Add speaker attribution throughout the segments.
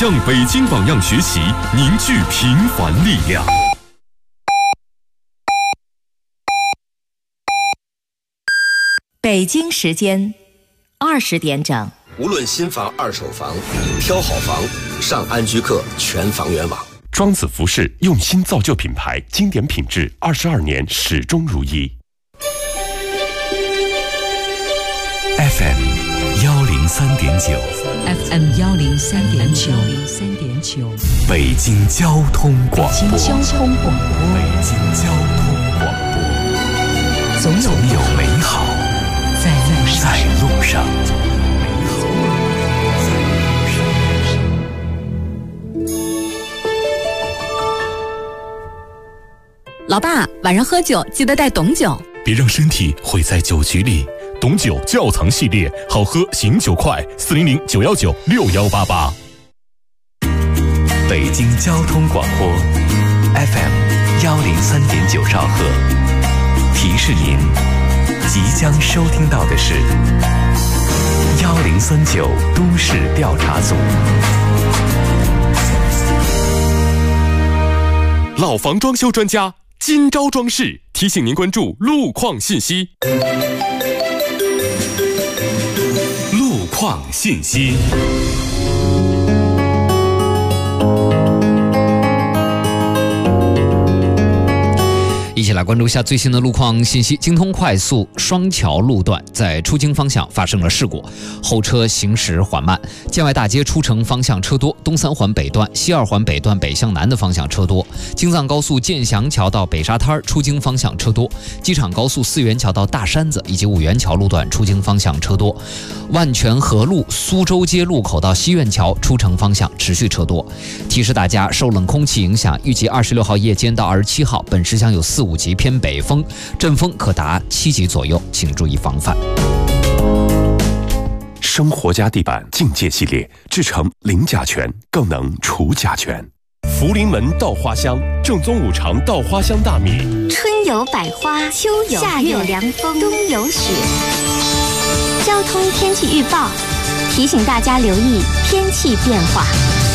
Speaker 1: 向北京榜样学习，凝聚平凡力量。
Speaker 2: 北京时间20点整。
Speaker 3: 无论新房、二手房，挑好房，上安居客全房源网。
Speaker 1: 庄子服饰用心造就品牌，经典品质，22年始终如一。
Speaker 4: FM 103.9
Speaker 5: FM 103.9
Speaker 4: 北京交通广播。
Speaker 5: 北京交通广播。
Speaker 4: 北京交通广播。
Speaker 5: 总有
Speaker 4: 美好
Speaker 5: 在
Speaker 4: 路上。
Speaker 6: 老爸，晚上喝酒记得带董酒，
Speaker 7: 别让身体毁在酒局里。董酒窖藏系列，好喝醒酒快，400-919-6188。
Speaker 4: 北京交通广播 FM 103.9兆赫，提示您即将收听到的是1039都市调查组。
Speaker 1: 老房装修专家今朝装饰提醒您关注路况信息。路况信息。
Speaker 8: 一起来关注一下最新的路况信息。京通快速双桥路段在出京方向发生了事故，后车行驶缓慢。建外大街出城方向车多，东三环北段、西二环北段北向南的方向车多。京藏高速建祥桥到北沙滩出京方向车多。机场高速四元桥到大山子以及五元桥路段出京方向车多。万泉河路苏州街路口到西苑桥出城方向持续车多。提示大家，受冷空气影响，预计26号夜间到27号，本市将有4-5级偏北风，阵风可达7级左右，请注意防范。
Speaker 1: 生活家地板境界系列制成零甲醛，更能除甲醛。福临门稻花香，正宗五常稻花香大米。
Speaker 9: 春有百花，秋有夏有凉风，冬有雪。交通天气预报提醒大家留意天气变化。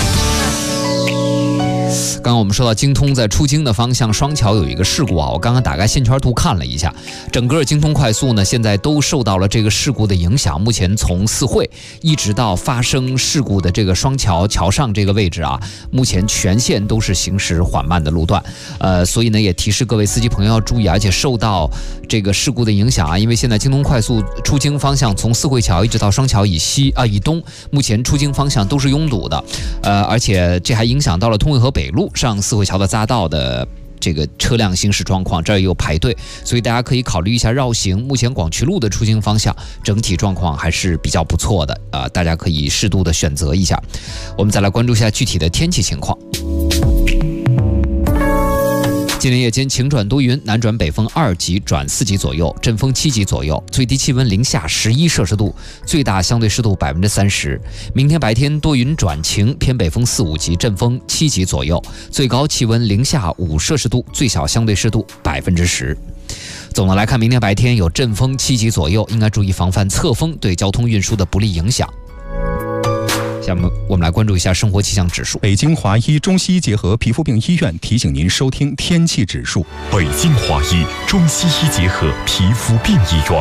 Speaker 8: 刚刚我们说到京通在出京的方向双桥有一个事故啊，我刚刚打开线圈图看了一下，整个京通快速呢现在都受到了这个事故的影响。目前从四惠一直到发生事故的这个双桥桥上这个位置啊，目前全线都是行驶缓慢的路段。所以呢也提示各位司机朋友要注意，而且受到这个事故的影响啊，因为现在京通快速出京方向从四惠桥一直到双桥以东，目前出京方向都是拥堵的。而且这还影响到了通惠河北路上四惠桥的匝道的这个车辆行驶状况，这儿也有排队，所以大家可以考虑一下绕行。目前广渠路的出京方向整体状况还是比较不错的大家可以适度的选择一下。我们再来关注一下具体的天气情况。今天夜间晴转多云，南转北风2级转4级左右，阵风7级左右，最低气温零下11摄氏度，最大相对湿度30%。明天白天多云转晴，偏北风4-5级，阵风7级左右，最高气温零下5摄氏度，最小相对湿度10%。总的来看，明天白天有阵风7级左右，应该注意防范侧风对交通运输的不利影响。下面我们来关注一下生活气象指数。
Speaker 10: 北京华医中西医结合皮肤病医院提醒您收听天气指数。
Speaker 1: 北京华医中西医结合皮肤病医院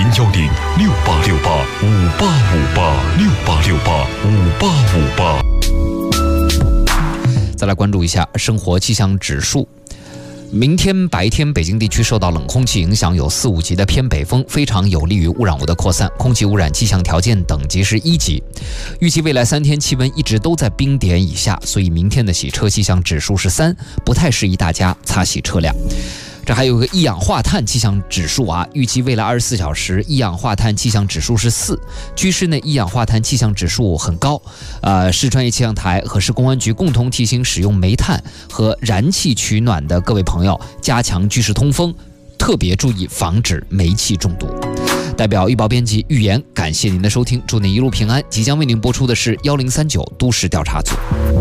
Speaker 1: ，0868585858，686858。
Speaker 8: 再来关注一下生活气象指数。明天白天，北京地区受到冷空气影响，有4-5级的偏北风，非常有利于污染物的扩散，空气污染气象条件等级是1级。预计未来3天气温一直都在冰点以下，所以明天的洗车气象指数是3，不太适宜大家擦洗车辆。这还有个一氧化碳气象指数啊，预计未来24小时一氧化碳气象指数是4，居室内一氧化碳气象指数很高。市专业气象台和市公安局共同提醒使用煤炭和燃气取暖的各位朋友，加强居室通风，特别注意防止煤气中毒。代表预报编辑预言，感谢您的收听，祝您一路平安。即将为您播出的是1039都市调查组。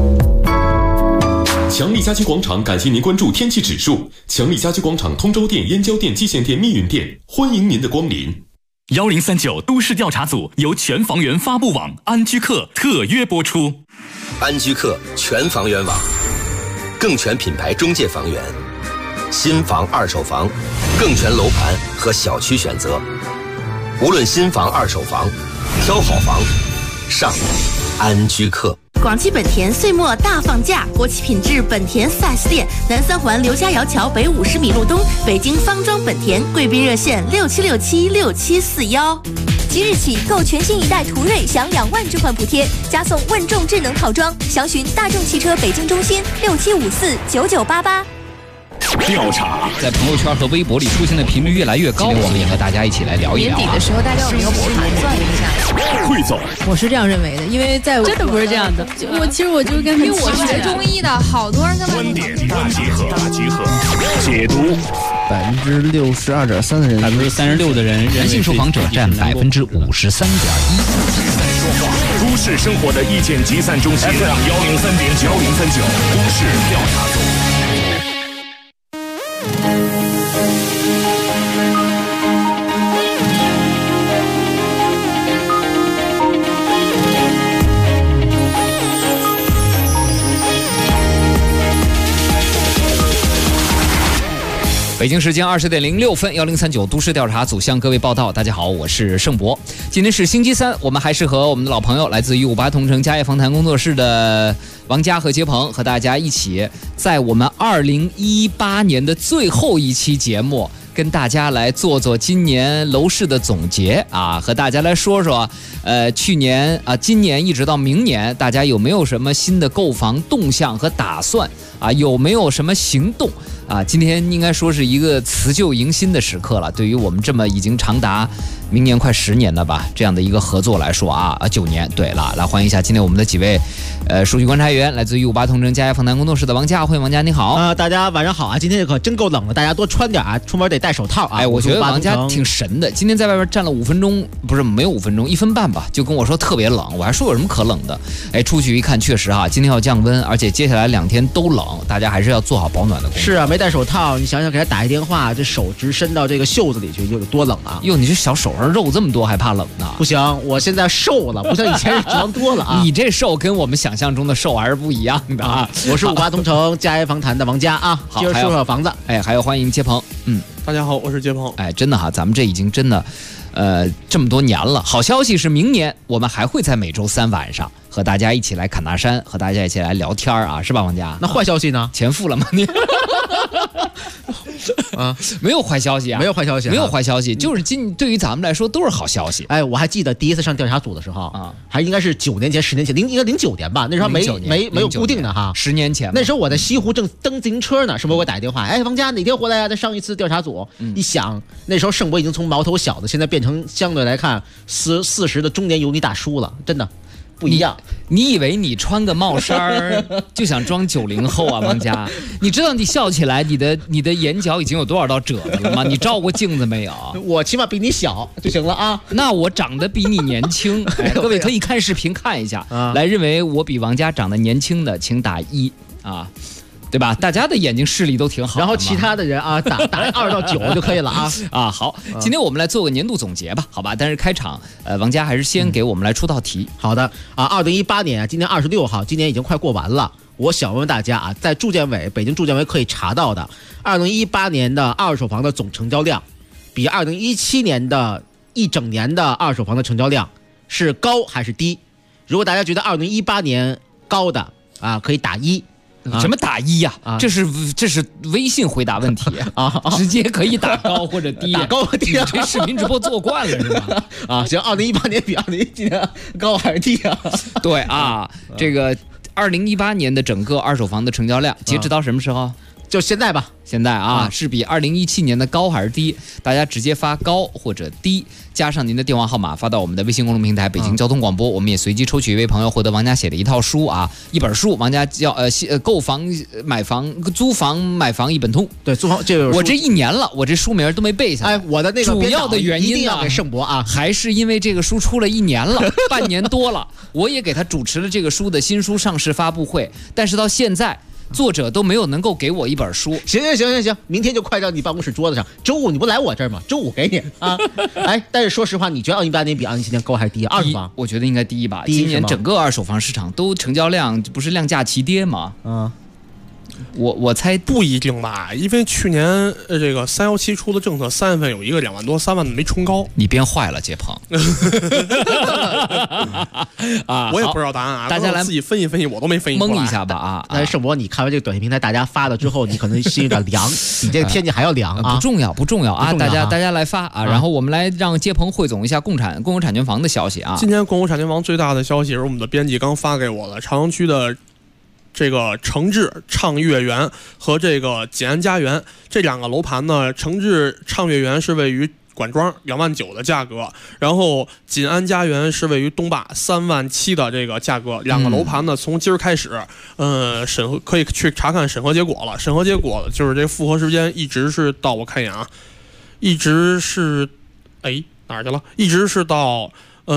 Speaker 1: 强力家居广场感谢您关注天气指数。强力家居广场通州店、燕郊店、蓟县店、密云店，欢迎您的光临。
Speaker 7: 1039都市调查组由全房源发布网安居客特约播出。
Speaker 3: 安居客全房源网，更全品牌中介房源，新房、二手房，更全楼盘和小区选择。无论新房、二手房，挑好房，上安居客。
Speaker 11: 广汽本田岁末大放假，国企品质本田 4S 店，南三环刘家窑桥北50米路东，北京方庄本田，贵宾热线67676741。
Speaker 9: 即日起购全新一代途锐享2万置换补贴，加送问众智能套装。详询大众汽车北京中心67549988。
Speaker 1: 调查
Speaker 8: 在朋友圈和微博里出现的频率越来越高，我们也和大家一起来聊一聊。
Speaker 6: 年底的时候，大家有没有盘算一下？
Speaker 1: 汇总，
Speaker 12: 我是这样认为的，因为在
Speaker 6: 真的不是这样的。其实我就跟因为我学中医的，好多人跟
Speaker 1: 观点大集合，解读。
Speaker 13: 62.3%的人
Speaker 8: ，36%的人，男性受访者占53.1%。
Speaker 1: 都市生活的意见集散中心 FM 103.9，1039都市调查组。
Speaker 8: 北京时间20:06，1039都市调查组向各位报道。大家好，我是盛博。今天是星期三，我们还是和我们的老朋友来自于158同城家业访谈工作室的王佳和杰鹏，和大家一起在我们2018年的最后一期节目，跟大家来做今年楼市的总结啊，和大家来说说，去年啊，今年一直到明年，大家有没有什么新的购房动向和打算啊？有没有什么行动？啊，今天应该说是一个辞旧迎新的时刻了。对于我们这么已经长达明年快10年了吧这样的一个合作来说啊，9年。对了，来欢迎一下今天我们的几位数据观察员，来自于158同城家业访谈工作室的王佳，欢迎王佳，你好。
Speaker 13: 大家晚上好啊！今天可真够冷的，大家多穿点啊，出门得戴手套啊。
Speaker 8: 哎，我觉得王佳挺神的，今天在外边站了5分钟，不是没有5分钟，1分半吧，就跟我说特别冷，我还说有什么可冷的？哎，出去一看，确实啊，今天要降温，而且接下来2天都冷，大家还是要做好保暖的工作。
Speaker 13: 是啊，没戴手套，你想想给他打一电话，这手直伸到这个袖子里去，有多冷啊！
Speaker 8: 哟，你这小手上肉这么多，还怕冷呢？
Speaker 13: 不行，我现在瘦了，不像以前是脂肪多了啊。
Speaker 8: 你这瘦跟我们想象中的瘦还是不一样的啊！
Speaker 13: 我是158同城家业访谈的王佳啊，接着说说房子。
Speaker 8: 哎，还有欢迎杰鹏，
Speaker 14: 大家好，我是杰鹏。
Speaker 8: 哎，真的哈，咱们这已经真的，这么多年了。好消息是，明年我们还会在每周3晚上和大家一起来侃大山，和大家一起来聊天啊，是吧，王佳？
Speaker 13: 那坏消息呢？
Speaker 8: 钱付了吗？你？
Speaker 13: 啊，
Speaker 8: 没有坏消息啊，
Speaker 13: 没有坏消息，
Speaker 8: 没有坏消息，就是对于咱们来说都是好消息。
Speaker 13: 哎，我还记得第一次上调查组的时候啊，还应该是9年前、10年前，应该09年吧，那时候没有固定的哈
Speaker 8: ，10年前。
Speaker 13: 那时候我在西湖正蹬自行车呢，盛博给我打一电话，哎，王佳哪天回来啊？再上一次调查组。一想，那时候盛博已经从毛头小子，现在变成相对来看40的中年油腻大叔了，真的。不一样，
Speaker 8: 你以为你穿个帽衫就想装90后啊，王佳？你知道你笑起来，你的眼角已经有多少道褶子了吗？你照过镜子没有？
Speaker 13: 我起码比你小就行了啊。
Speaker 8: 那我长得比你年轻，各位可以看视频看一下，来认为我比王佳长得年轻的，请打1啊。对吧？大家的眼睛视力都挺好，
Speaker 13: 然后其他的人啊，打2到9就可以了啊。
Speaker 8: 啊，好，今天我们来做个年度总结吧，好吧？但是开场，王佳还是先给我们来出道题。
Speaker 13: 好的啊，2018年啊，今天26号，今年已经快过完了。我想问大家啊，在北京住建委可以查到的2018年的二手房的总成交量，比2017年的一整年的二手房的成交量是高还是低？如果大家觉得2018年高的啊，可以打1。
Speaker 8: 什么打1呀？这是微信回答问题啊，直接可以打高或者低，
Speaker 13: 打高和低。
Speaker 8: 你这视频直播做惯了是吧？
Speaker 13: 啊，行，2018年比2017年高还是低啊？
Speaker 8: 对啊，这个2018年的整个二手房的成交量，截止到什么时候？
Speaker 13: 就现在吧。
Speaker 8: 现在啊，是比2017年的高还是低？大家直接发高或者低，加上您的电话号码发到我们的微信公众平台北京交通广播，我们也随机抽取一位朋友获得王佳写的一套书啊，一本书，王佳叫购房、买房、租房、买房一本通。
Speaker 13: 对，租房这个
Speaker 8: 我这1年了，我这书名都没背下来。
Speaker 13: 哎，我的那个
Speaker 8: 主要的原因
Speaker 13: 一定要给盛博啊，
Speaker 8: 还是因为这个书出了1年了，半年多了，我也给他主持了这个书的新书上市发布会，但是到现在作者都没有能够给我一本书。
Speaker 13: 行，明天就快到你办公室桌子上。周五你不来我这儿吗？周五给你啊。哎，但是说实话，你觉得2018年比2017年高还是低？二手房，
Speaker 8: 我觉得应该低吧。今年整个二手房市场都成交量不是量价齐跌吗？我猜
Speaker 14: 不一定吧，因为去年这个317出的政策，3月份有一个2万多、3万的没冲高。
Speaker 8: 你编坏了，杰鹏。
Speaker 14: 我也不知道答案啊，
Speaker 8: 大家来
Speaker 14: 自己分析分析，我都没分析出来。
Speaker 8: 蒙一下吧啊！
Speaker 13: 那盛博，你看完这个短信平台大家发了之后，你可能心有点凉，比这个天气还要凉啊！
Speaker 8: 不重要啊！大家来发啊！然后我们来让杰鹏汇总一下共有产权房的消息啊！
Speaker 14: 今天共有产权房最大的消息是我们的编辑刚发给我的，朝阳区的这个诚志畅悦园和这个锦安家园这2个楼盘呢，诚志畅悦园是位于管庄2万9的价格，然后锦安家园是位于东坝3万7的这个价格。2个楼盘呢，从今儿开始，审核可以去查看审核结果了。审核结果就是这复核时间一直是到，我看一眼啊，一直是哪儿去了？一直是到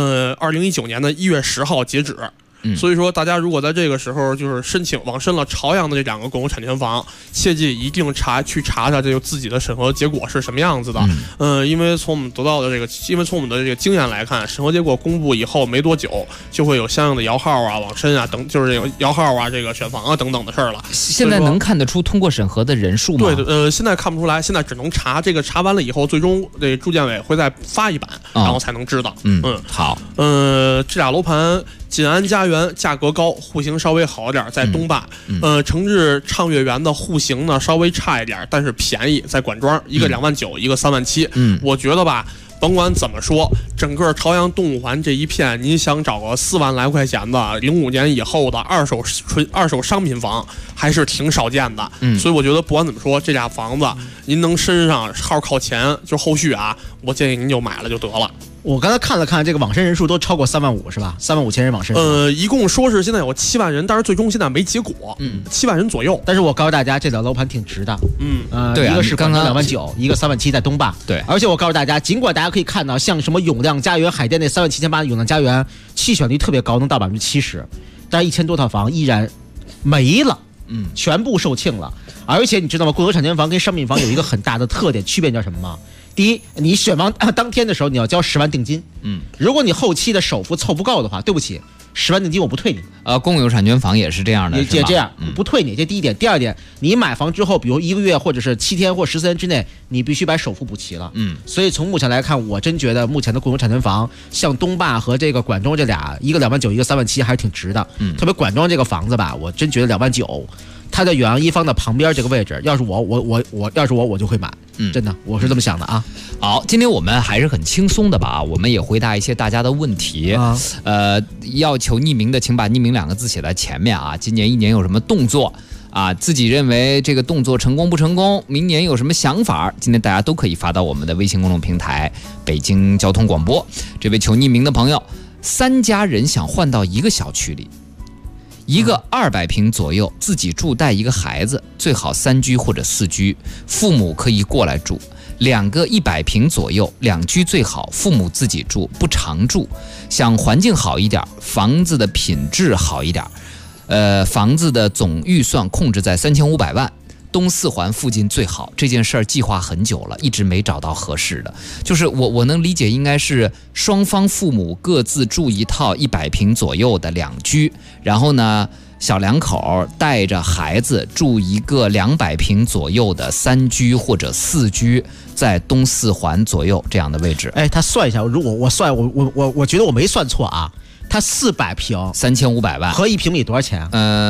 Speaker 14: 2019年的1月10号截止。所以说，大家如果在这个时候就是申请网申了朝阳的这2个共有产权房，切记一定去查查这个自己的审核结果是什么样子的。因为从我们得到的从我们的这个经验来看，审核结果公布以后没多久，就会有相应的摇号啊、网申啊等，就是这个摇号啊、这个选房啊等等的事儿了。
Speaker 8: 现在能看得出通过审核的人数吗？
Speaker 14: 对，现在看不出来，现在只能查。这个查完了以后，最终这住建委会再发一版，然后才能知道。
Speaker 8: 好。
Speaker 14: 这俩楼盘。锦安家园价格高，户型稍微好一点，在东坝。诚志畅悦园的户型呢稍微差一点，但是便宜，在管庄，一个2万9，一个3万7。我觉得吧，甭管怎么说，整个朝阳东五环这一片，您想找个4万来块钱的05年以后的二手商品房，还是挺少见的。所以我觉得不管怎么说，这俩房子您能申上号靠前，就后续啊，我建议您就买了就得了。
Speaker 13: 我刚才看了看，这个网申人数都超过3万5，是吧？3万5千人网申。
Speaker 14: 一共说是现在有7万人，但是最终现在没结果。7万人左右。
Speaker 13: 但是我告诉大家，这两楼盘挺值的。
Speaker 8: 对啊，
Speaker 13: 一个是刚刚2万9，一个3万7在东坝。
Speaker 8: 对，
Speaker 13: 而且我告诉大家，尽管大家可以看到，像什么永亮家园、海淀那3万7千8的永亮家园，弃选率特别高，能到70%，但是1000多套房依然没了。全部售罄了。而且你知道吗？共有产权房跟商品房有一个很大的特点区别，叫什么吗？第一，你选房当天的时候你要交10万定金。如果你后期的首付凑不够的话，对不起，10万定金我不退你。
Speaker 8: 共有产权房也是这样的，
Speaker 13: 也这样，不退你。这第一点。第二点，你买房之后，比如1个月或者是7天或14天之内，你必须把首付补齐了。所以从目前来看，我真觉得目前的共有产权房，像东坝和这个管庄这俩，一个2万9，一个3万7，还是挺值的。特别管庄这个房子吧，我真觉得2万9。它在远洋一方的旁边这个位置，要是我就会买，真的，我是这么想的啊。
Speaker 8: 好，今天我们还是很轻松的吧，我们也回答一些大家的问题。要求匿名的，请把匿名2个字写在前面啊。今年1年有什么动作啊？自己认为这个动作成功不成功？明年有什么想法？今天大家都可以发到我们的微信公众平台北京交通广播。这位求匿名的朋友，3家人想换到一个小区里。一个200平左右，自己住带一个孩子，最好3居或者4居，父母可以过来住。2个100平左右，2居最好，父母自己住，不常住。想环境好一点，房子的品质好一点，房子的总预算控制在3500万。东4环附近最好，这件事儿计划很久了，一直没找到合适的。就是我能理解，应该是双方父母各自住一套100平左右的2居，然后呢，小2口带着孩子住一个200平左右的3居或者4居，在东4环左右这样的位置。
Speaker 13: 他算一下，如果我算，我觉得我没算错啊。它400平
Speaker 8: ，3500万，
Speaker 13: 合1平米多少钱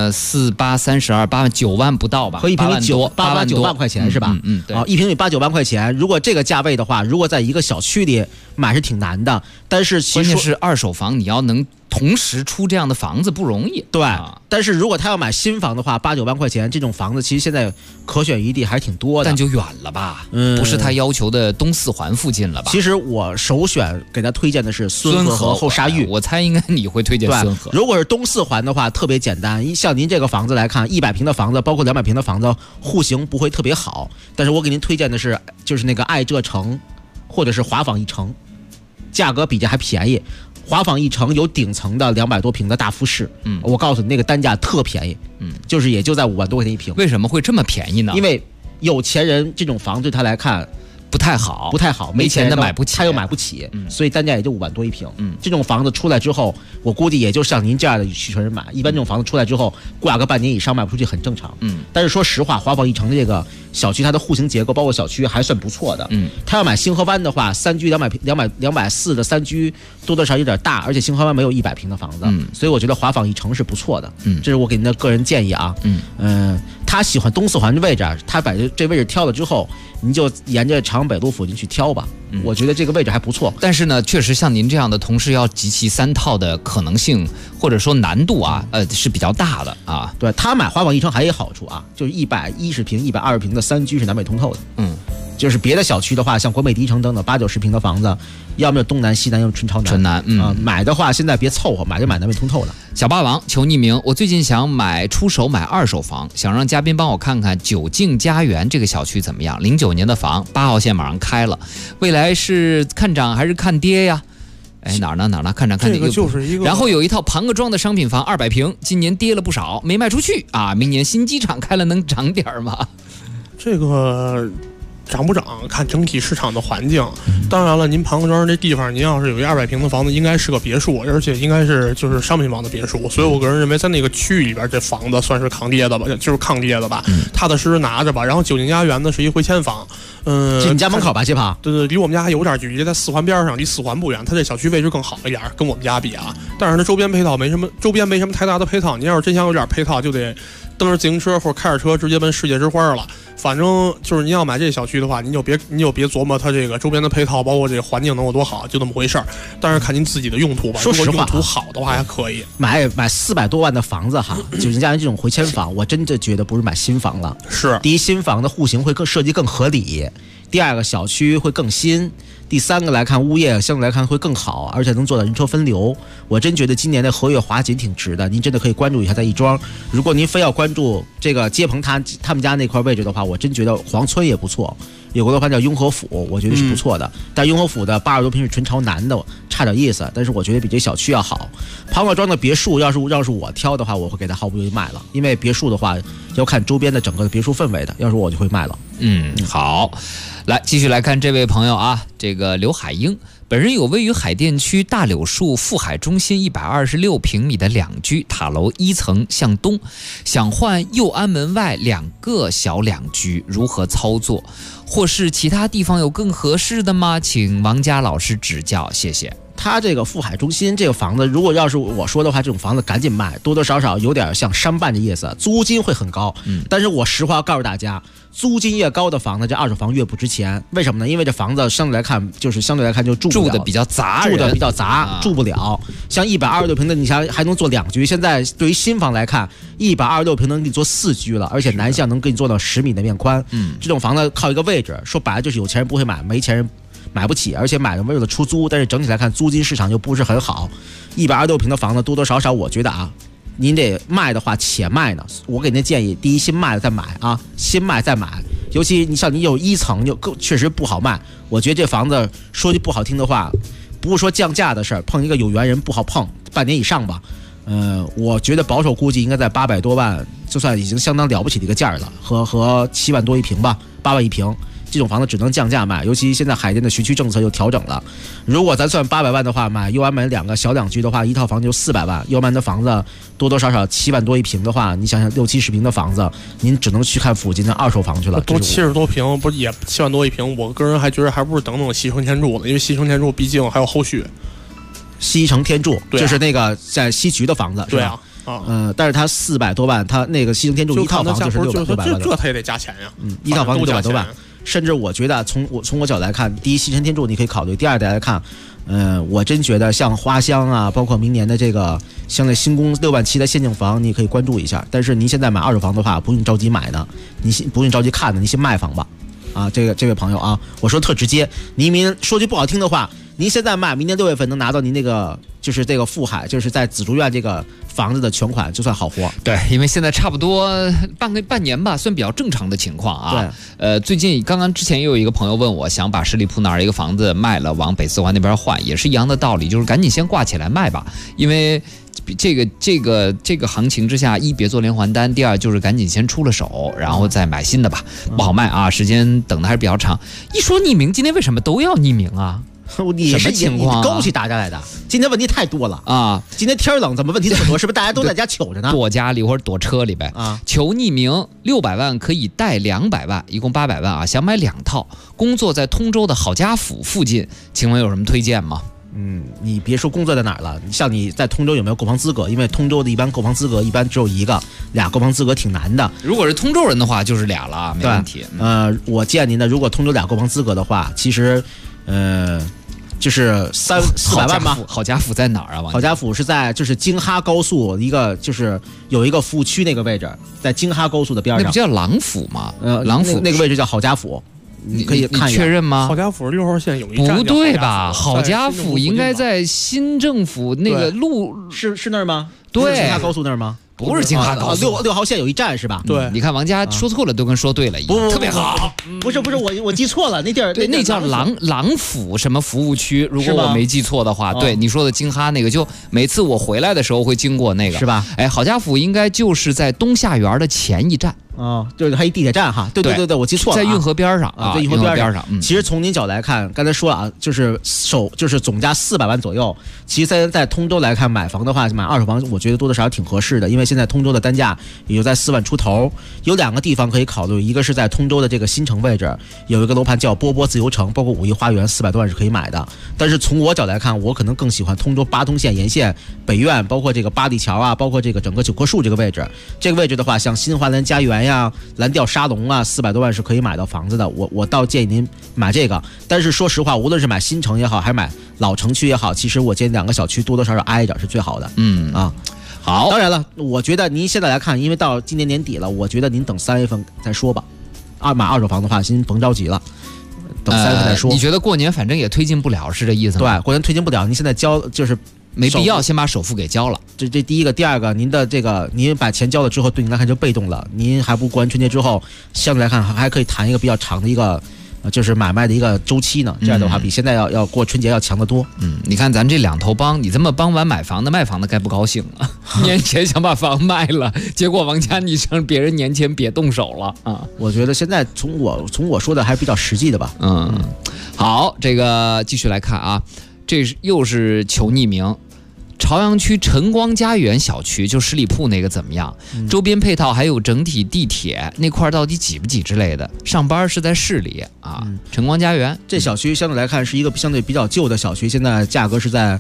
Speaker 8: ？4、8、32、8万9万不到吧？
Speaker 13: 合1平米8万9万块钱是吧？
Speaker 8: 对。
Speaker 13: 1平米8、9万块钱，如果这个价位的话，如果在一个小区里买是挺难的。但是
Speaker 8: 关键是二手房，你要能同时出这样的房子不容易。
Speaker 13: 对，但是如果他要买新房的话，8、9万块钱这种房子，其实现在可选余地还是挺多的。
Speaker 8: 但就远了吧？不是他要求的东4环附近了吧？
Speaker 13: 其实我首选给他推荐的是孙河和后沙峪。
Speaker 8: 我猜应该你会推荐孙河。
Speaker 13: 如果是东4环的话，特别简单。像您这个房子来看，100平的房子，包括200平的房子，户型不会特别好。但是我给您推荐的是，就是那个爱浙城，或者是华坊一城，价格比这还便宜。 华坊一城有顶层的200多平的大复式，我告诉你那个单价特便宜，就是也就在5万多块钱一平。
Speaker 8: 为什么会这么便宜呢？
Speaker 13: 因为有钱人这种房对他来看
Speaker 8: 不太好，
Speaker 13: 没钱
Speaker 8: 的买不起，
Speaker 13: 他又买不起，所以单价也就5万多一平。这种房子出来之后，我估计也就像您这样的需求人买。一般这种房子出来之后，挂个半年以上卖不出去很正常。但是说实话，华坊一城的这个小区，它的户型结构包括小区还算不错的。他要买星河湾的话，3居240的3居多多少有点大，而且星河湾没有100平的房子，所以我觉得华坊一城是不错的。这是我给您的个人建议啊。他喜欢东四环的位置，他把这位置挑了之后，您就沿着长安北路附近去挑吧。我觉得这个位置还不错。
Speaker 8: 但是呢，确实像您这样的同时要集齐3套的可能性或者说难度啊，是比较大的啊。
Speaker 13: 对，他买华坊一城还有好处啊，就是110平、120平的3居是南北通透的。就是别的小区的话，像国美第一城等等8、90平的房子，要么东南西南，要么春南。买的话现在别凑合，买就买南北通透的。
Speaker 8: 小霸王求匿名，我最近想出手买2手房，想让嘉宾帮我看看九境家园这个小区怎么样？09年的房，8号线马上开了，未来是看涨还是看跌呀？哪儿呢？看
Speaker 14: 这个就是一个。
Speaker 8: 然后有一套庞各庄的商品房200平，今年跌了不少，没卖出去啊。明年新机场开了，能涨点吗？
Speaker 14: 这个。涨不涨看整体市场的环境。当然了，您庞各庄这地方，您要是有一200平的房子，应该是个别墅，而且应该是就是商品房的别墅。所以我个人认为，在那个区域里边，这房子算是抗跌的吧，就是抗跌的吧，踏踏实实拿着吧。然后九境家园呢是一回迁房，
Speaker 13: 是你家门口吧，街旁？
Speaker 14: 对，离我们家还有点距离，在4环边上，离4环不远。它这小区位置更好一点，跟我们家比啊。但是它周边没什么太大的配套。你要是真想有点配套，就得蹬着自行车或者开着车直接奔世界之花了。反正就是您要买这小区的话，您就别琢磨它这个周边的配套，包括这个环境能有多好，就那么回事儿。但是看您自己的用途吧。
Speaker 13: 说实话，
Speaker 14: 用途好的话还可以
Speaker 13: 买400多万的房子哈，九境家园这种回迁房，我真的觉得不是买新房了。
Speaker 14: 是，
Speaker 13: 第一，新房的户型会设计更合理；第二个，小区会更新；第三个来看，物业相对来看会更好，而且能做到人车分流。我真觉得今年的和悦华锦挺值的，您真的可以关注一下在亦庄。如果您非要关注这个街棚他们家那块位置的话，我真觉得黄村也不错。有个楼盘叫雍和府，我觉得是不错的，但雍和府的80多平是纯朝南的，差点意思，但是我觉得比这小区要好。庞各庄的别墅，要是我挑的话，我会给它毫不犹豫卖了，因为别墅的话要看周边的整个的别墅氛围的，要是我就会卖了。
Speaker 8: 好，来继续来看这位朋友啊，这个刘海英。本人有位于海淀区大柳树富海中心126平米的2居塔楼1层向东，想换右安门外2个小2居，如何操作？或是其他地方有更合适的吗？请王佳老师指教，谢谢。
Speaker 13: 他这个富海中心这个房子，如果要是我说的话，这种房子赶紧卖，多多少少有点像商办的意思，租金会很高。但是我实话告诉大家，租金越高的房子，这2手房越不值钱。为什么呢？因为这房子相对来看就住
Speaker 8: 的比较杂，
Speaker 13: 住不了。像126平的，你想还能做2居，现在对于新房来看，126平能给你做4居了，而且南向能给你做到10米的面宽。这种房子靠一个位置，说白了就是有钱人不会买，没钱人买不起，而且买了为了出租，但是整体来看租金市场就不是很好。126平的房子多多少少，我觉得啊，您得卖的话且卖呢。我给您建议，第一，新卖了再买啊，新卖再买。尤其你像你有1层就确实不好卖。我觉得这房子说句不好听的话，不是说降价的事儿，碰一个有缘人不好碰，半年以上吧。我觉得保守估计应该在800多万，就算已经相当了不起的一个价了，和7万多一平吧，8万一平。这种房子只能降价卖，尤其现在海淀的学区政策又调整了。如果咱算800万的话，买右安门2个小2居的话，一套房就400万。右安门的房子多多少少7万多一平的话，你想想60、70平的房子，您只能去看附近的2手房去了。
Speaker 14: 都70多平，不是也7万多一平？我个人还觉得还不如等西城天柱呢，因为西城天柱毕竟还有后续。
Speaker 13: 西城天柱、就是那个在西局的房子，
Speaker 14: 对啊。
Speaker 13: 但是他400多万，他那个西城天柱一套房就是600万，
Speaker 14: 这他也得加钱呀。
Speaker 13: 一套房就600多万。甚至我觉得从我角度来看，第一西城天柱你可以考虑，第二来看，我真觉得像花乡啊，包括明年的这个像那新宫6万7的限定房，你可以关注一下。但是您现在买2手房的话，不用着急买呢，你不用着急看呢，你先卖房吧。 啊，这位朋友啊，我说特直接，您说句不好听的话，您现在卖，明年6月份能拿到您那个就是这个富海，就是在紫竹院这个房子的全款，就算好活。
Speaker 8: 对，因为现在差不多半年吧，算比较正常的情况啊。对，最近刚刚之前也有一个朋友问我，想把十里铺那儿一个房子卖了，往北四环那边换，也是一样的道理，就是赶紧先挂起来卖吧，因为这个行情之下，一别做连环单，第二就是赶紧先出了手，然后再买新的吧，不好卖啊，时间等的还是比较长。一说匿名，今天为什么都要匿名啊？
Speaker 13: 你
Speaker 8: 什么情况、啊？
Speaker 13: 你勾起打下来的。今天问题太多了
Speaker 8: 啊！
Speaker 13: 今天天冷，怎么问题这么多？是不是大家都在家糗着呢？
Speaker 8: 躲家里或者躲车里呗啊！求匿名，600万可以贷200万，一共800万啊！想买2套，工作在通州的好家府附近，请问有什么推荐吗？
Speaker 13: 你别说工作在哪儿了，像你在通州有没有购房资格？因为通州的一般购房资格一般只有一个，2购房资格挺难的。
Speaker 8: 如果是通州人的话，就是2了，没问题。
Speaker 13: 我建议您呢，如果通州2购房资格的话，其实，就是400万吧。
Speaker 8: 好家府在哪儿啊？
Speaker 13: 好家府是在就是京哈高速一个就是有一个服务区那个位置，在京哈高速的边上。
Speaker 8: 那不叫郎府吗？郎府
Speaker 13: 那个位置叫好家府。你可以看一下，
Speaker 8: 确认吗？
Speaker 14: 好家府6号线有一站，
Speaker 8: 不对吧？好家府应该在新政府那个路，
Speaker 13: 是那儿吗？
Speaker 8: 对，
Speaker 13: 京哈高速那儿吗？
Speaker 8: 不是京哈高速
Speaker 13: ，6号线有一站是吧？
Speaker 14: 对，
Speaker 8: 你看王佳说错了，都跟说对了一样，特别好。
Speaker 13: 不是，我记错了，那地儿
Speaker 8: 对，那叫郎府什么服务区？如果我没记错的话，对你说的京哈那个，就每次我回来的时候会经过那个，
Speaker 13: 是吧？
Speaker 8: 哎，好家府应该就是在东夏园的前一站。
Speaker 13: 就是还一地铁站哈，对，我记错了，
Speaker 8: 在运河边上啊，
Speaker 13: 在运河边上。其实从您角来看，刚才说了啊，就是总价400万左右。其实在通州来看，买房的话，买二手房，我觉得多多少少挺合适的，因为现在通州的单价也就在4万出头。有2个地方可以考虑，一个是在通州的这个新城位置，有一个楼盘叫波波自由城，包括5亿花园，400多万是可以买的。但是从我角来看，我可能更喜欢通州八通线沿线北苑，包括这个八里桥啊，包括这个整个九棵树这个位置。这个位置的话，像新华兰家园呀、蓝调沙龙啊，400多万是可以买到房子的。我倒建议您买这个。但是说实话，无论是买新城也好，还是买老城区也好，其实我建议2个小区多多少少挨着是最好的。
Speaker 8: 好。
Speaker 13: 当然了，我觉得您现在来看，因为到今年年底了，我觉得您等3月份再说吧。买二手房的话，先甭着急了，等3月份再说。
Speaker 8: 你觉得过年反正也推进不了，是这意思吗？
Speaker 13: 对，过年推进不了，您现在交就是
Speaker 8: 没必要先把首付给交了。
Speaker 13: 这第一个，第二个，您的这个您把钱交了之后，对您来看就被动了。您还不过完春节之后，相对来看还可以谈一个比较长的一个。就是买卖的一个周期呢，这样的话比现在要过春节要强得多。
Speaker 8: 你看咱这2头帮，你这么帮完买房的卖房的该不高兴啊？年前想把房卖了，结果王家你趁别人年前别动手了啊！
Speaker 13: 我觉得现在从我说的还比较实际的吧。
Speaker 8: 好，这个继续来看啊，这又是求匿名。朝阳区晨光家园小区，就十里铺那个怎么样？周边配套还有整体地铁那块到底挤不挤之类的？上班是在市里啊。晨光家园
Speaker 13: 这小区相对来看是一个相对比较旧的小区，现在价格是在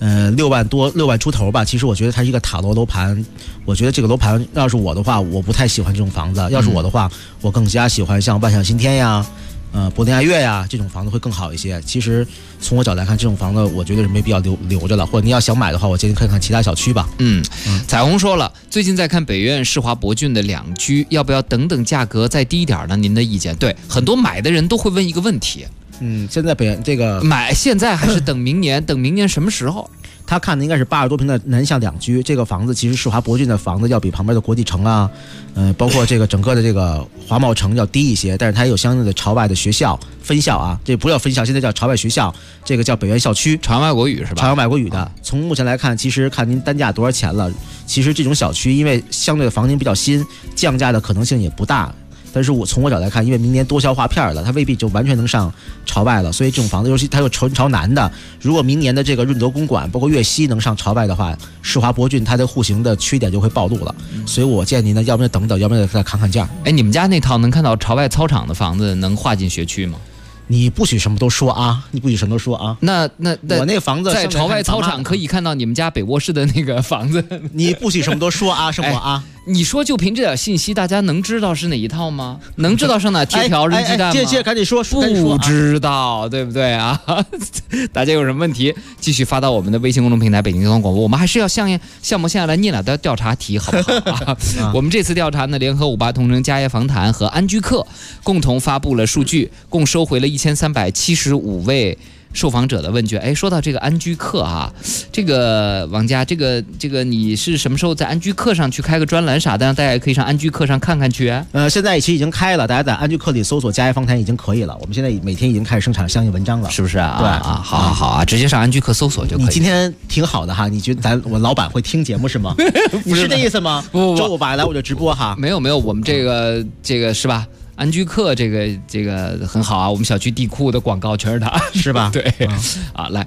Speaker 13: 6万出头吧。其实我觉得它是一个塔楼楼盘，我觉得这个楼盘要是我的话，我不太喜欢这种房子。要是我的话，我更加喜欢像万象新天呀。柏林爱乐呀，这种房子会更好一些。其实从我角度来看，这种房子我觉得是没必要留着了，或者你要想买的话，我建议看看其他小区吧。
Speaker 8: 彩虹说了，最近在看北苑世华博骏的2居，要不要等价格再低一点呢？您的意见？对，很多买的人都会问一个问题。
Speaker 13: 现在北苑这个
Speaker 8: 买现在还是等明年？等明年什么时候？
Speaker 13: 他看的应该是80多平的南向2居，这个房子其实世华博骏的房子要比旁边的国际城啊，包括这个整个的这个华贸城要低一些，但是它也有相应的朝外的学校分校啊，这不叫分校，现在叫朝外学校，这个叫北苑校区，
Speaker 8: 朝阳外国语是吧？
Speaker 13: 朝阳外国语的。从目前来看，其实看您单价多少钱了，其实这种小区因为相对的房型比较新，降价的可能性也不大。但是从我角度来看，因为明年多销划片了，它未必就完全能上朝外了，所以这种房子，尤其它又纯朝南的，如果明年的这个润德公馆包括粤西能上朝外的话，世华博骏它的户型的缺点就会暴露了。所以我建议您呢，要不然等等，要不然再看价。
Speaker 8: 你们家那套能看到朝外操场的房子能划进学区吗？
Speaker 13: 你不许什么都说啊！你不许什么都说啊！
Speaker 8: 那
Speaker 13: 我那个房子
Speaker 8: 在朝外操场可以看到你们家北卧室的那个房子。
Speaker 13: 你不许什么都说啊，生活啊！
Speaker 8: 你说就凭这点信息，大家能知道是哪一套吗？能知道上哪贴条扔鸡蛋吗？
Speaker 13: 赶紧说，
Speaker 8: 不知道，对不对啊？大家有什么问题，继续发到我们的微信公众平台北京交通广播。我们还是要项目现在来念两道调查题，好不好啊？我们这次调查呢，联合58同城、家业访谈和安居客共同发布了数据，共收回了1375位受访者的问卷。哎，说到这个安居客啊，这个王佳，这个你是什么时候在安居客上去开个专栏啥的，让大家也可以上安居客上看看去啊？
Speaker 13: 现在其实已经开了，大家在安居客里搜索家业访谈已经可以了。我们现在每天已经开始生产相应文章了，
Speaker 8: 是不是啊？
Speaker 13: 对
Speaker 8: 啊，好啊，直接上安居客搜索就可以。
Speaker 13: 你今天挺好的哈，你觉得我老板会听节目是吗？你是这意思吗？
Speaker 8: 不，
Speaker 13: 周五吧来我就直播哈。
Speaker 8: 没有，我们这个是吧？安居客这个很好啊，我们小区地库的广告全是他，
Speaker 13: 是吧？
Speaker 8: 对，啊，来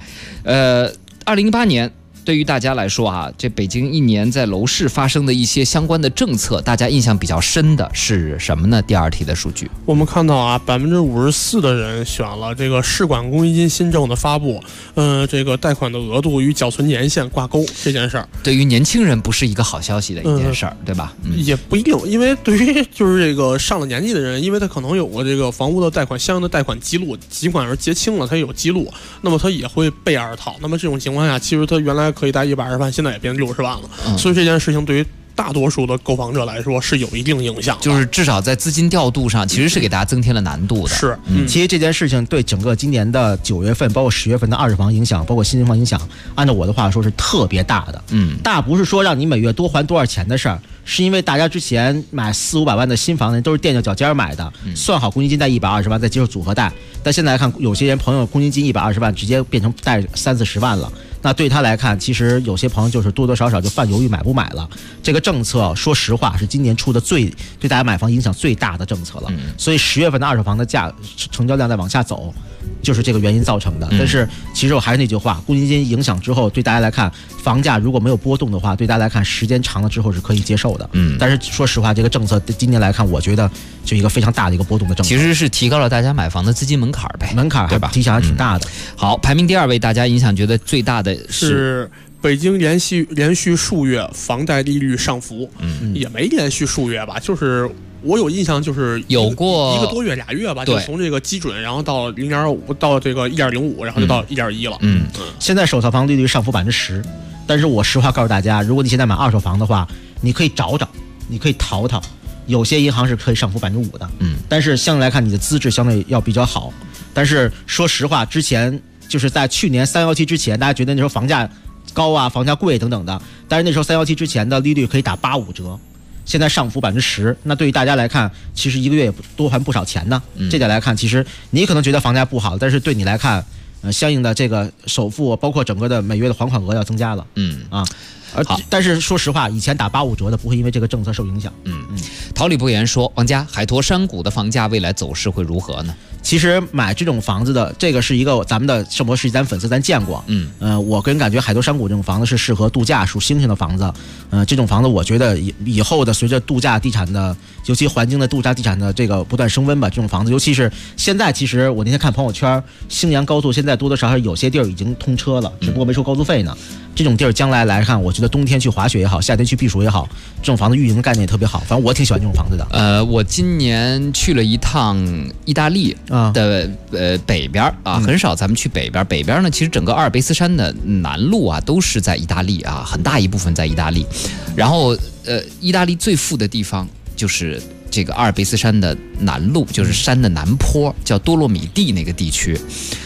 Speaker 8: ，2018年对于大家来说啊，这北京一年在楼市发生的一些相关的政策，大家印象比较深的是什么呢？第二题的数据，
Speaker 14: 我们看到啊，54%的人选了这个市管公积金新政的发布，这个贷款的额度与缴存年限挂钩这件事儿，
Speaker 8: 对于年轻人不是一个好消息的一件事儿，对吧？
Speaker 14: 也不一定，因为对于就是这个上了年纪的人，因为他可能有过这个房屋的贷款相应的贷款记录，尽管是结清了，他有记录，那么他也会备二套。那么这种情况下，其实他原来可以贷120万，现在也变60万了，所以这件事情对于大多数的购房者来说是有一定影响的，
Speaker 8: 就是至少在资金调度上其实是给大家增添了难度的。
Speaker 14: 是，
Speaker 13: 其实这件事情对整个今年的9月份包括10月份的二手房影响，包括新房影响，按照我的话说是特别大的。大不是说让你每月多还多少钱的事儿，是因为大家之前买400-500万的新房子都是垫着脚尖买的，算好公积金贷120万再接受组合贷，但现在来看有些人朋友公积金120万直接变成贷30-40万了，那对他来看其实有些朋友就是多多少少就犯犹豫买不买了。这个政策说实话是今年出的对大家买房影响最大的政策了，所以10月份的二手房的成交量在往下走，就是这个原因造成的。但是其实我还是那句话，公积金影响之后对大家来看，房价如果没有波动的话，对大家来看时间长了之后是可以接受的。但是说实话，这个政策今年来看，我觉得就一个非常大的一个波动的政策，
Speaker 8: 其实是提高了大家买房的资金门槛呗，对吧？
Speaker 13: 影响还挺大的。
Speaker 8: 好，排名第2位，大家影响觉得最大的
Speaker 14: 是北京连续数月房贷利率上浮，也没连续数月吧，就是我有印象，就是
Speaker 8: 有过
Speaker 14: 1个多月2月吧，就从这个基准，然后到0.5到这个1.05，然后就到1.1了。
Speaker 13: 现在首套房利率上浮10%，但是我实话告诉大家，如果你现在买二手房的话，你可以找，你可以淘，有些银行是可以上浮5%的。但是相对来看，你的资质相对要比较好。但是说实话，之前就是在去年317之前，大家觉得那时候房价高啊，房价贵等等的，但是那时候317之前的利率可以打85折，现在上浮10%，那对于大家来看，其实1个月也多还不少钱呢。这点来看，其实你可能觉得房价不好，但是对你来看，相应的这个首付包括整个的每月的还款额要增加了。但是说实话，以前打85折的不会因为这个政策受影响。
Speaker 8: 桃李不言说，王佳，海坨山谷的房价未来走势会如何呢？
Speaker 13: 其实买这种房子的，这个是一个咱们的生活实际，咱粉丝咱见过。我个人感觉海坨山谷这种房子是适合度假属星星的房子。这种房子我觉得以后的随着度假地产的，尤其环境的度假地产的这个不断升温吧，这种房子，尤其是现在，其实我那天看朋友圈，兴阳高速现在多多少少有些地儿已经通车了，只不过没收高速费呢。这种地儿将来来看，我觉得冬天去滑雪也好，夏天去避暑也好，这种房子运营的概念也特别好。反正我挺喜欢这种房子的。
Speaker 8: 我今年去了一趟意大利的北边啊，很少咱们去北边。北边呢，其实整个阿尔卑斯山的南路啊，都是在意大利啊，很大一部分在意大利。然后意大利最富的地方就是这个阿尔卑斯山的南路，就是山的南坡，叫多洛米蒂那个地区。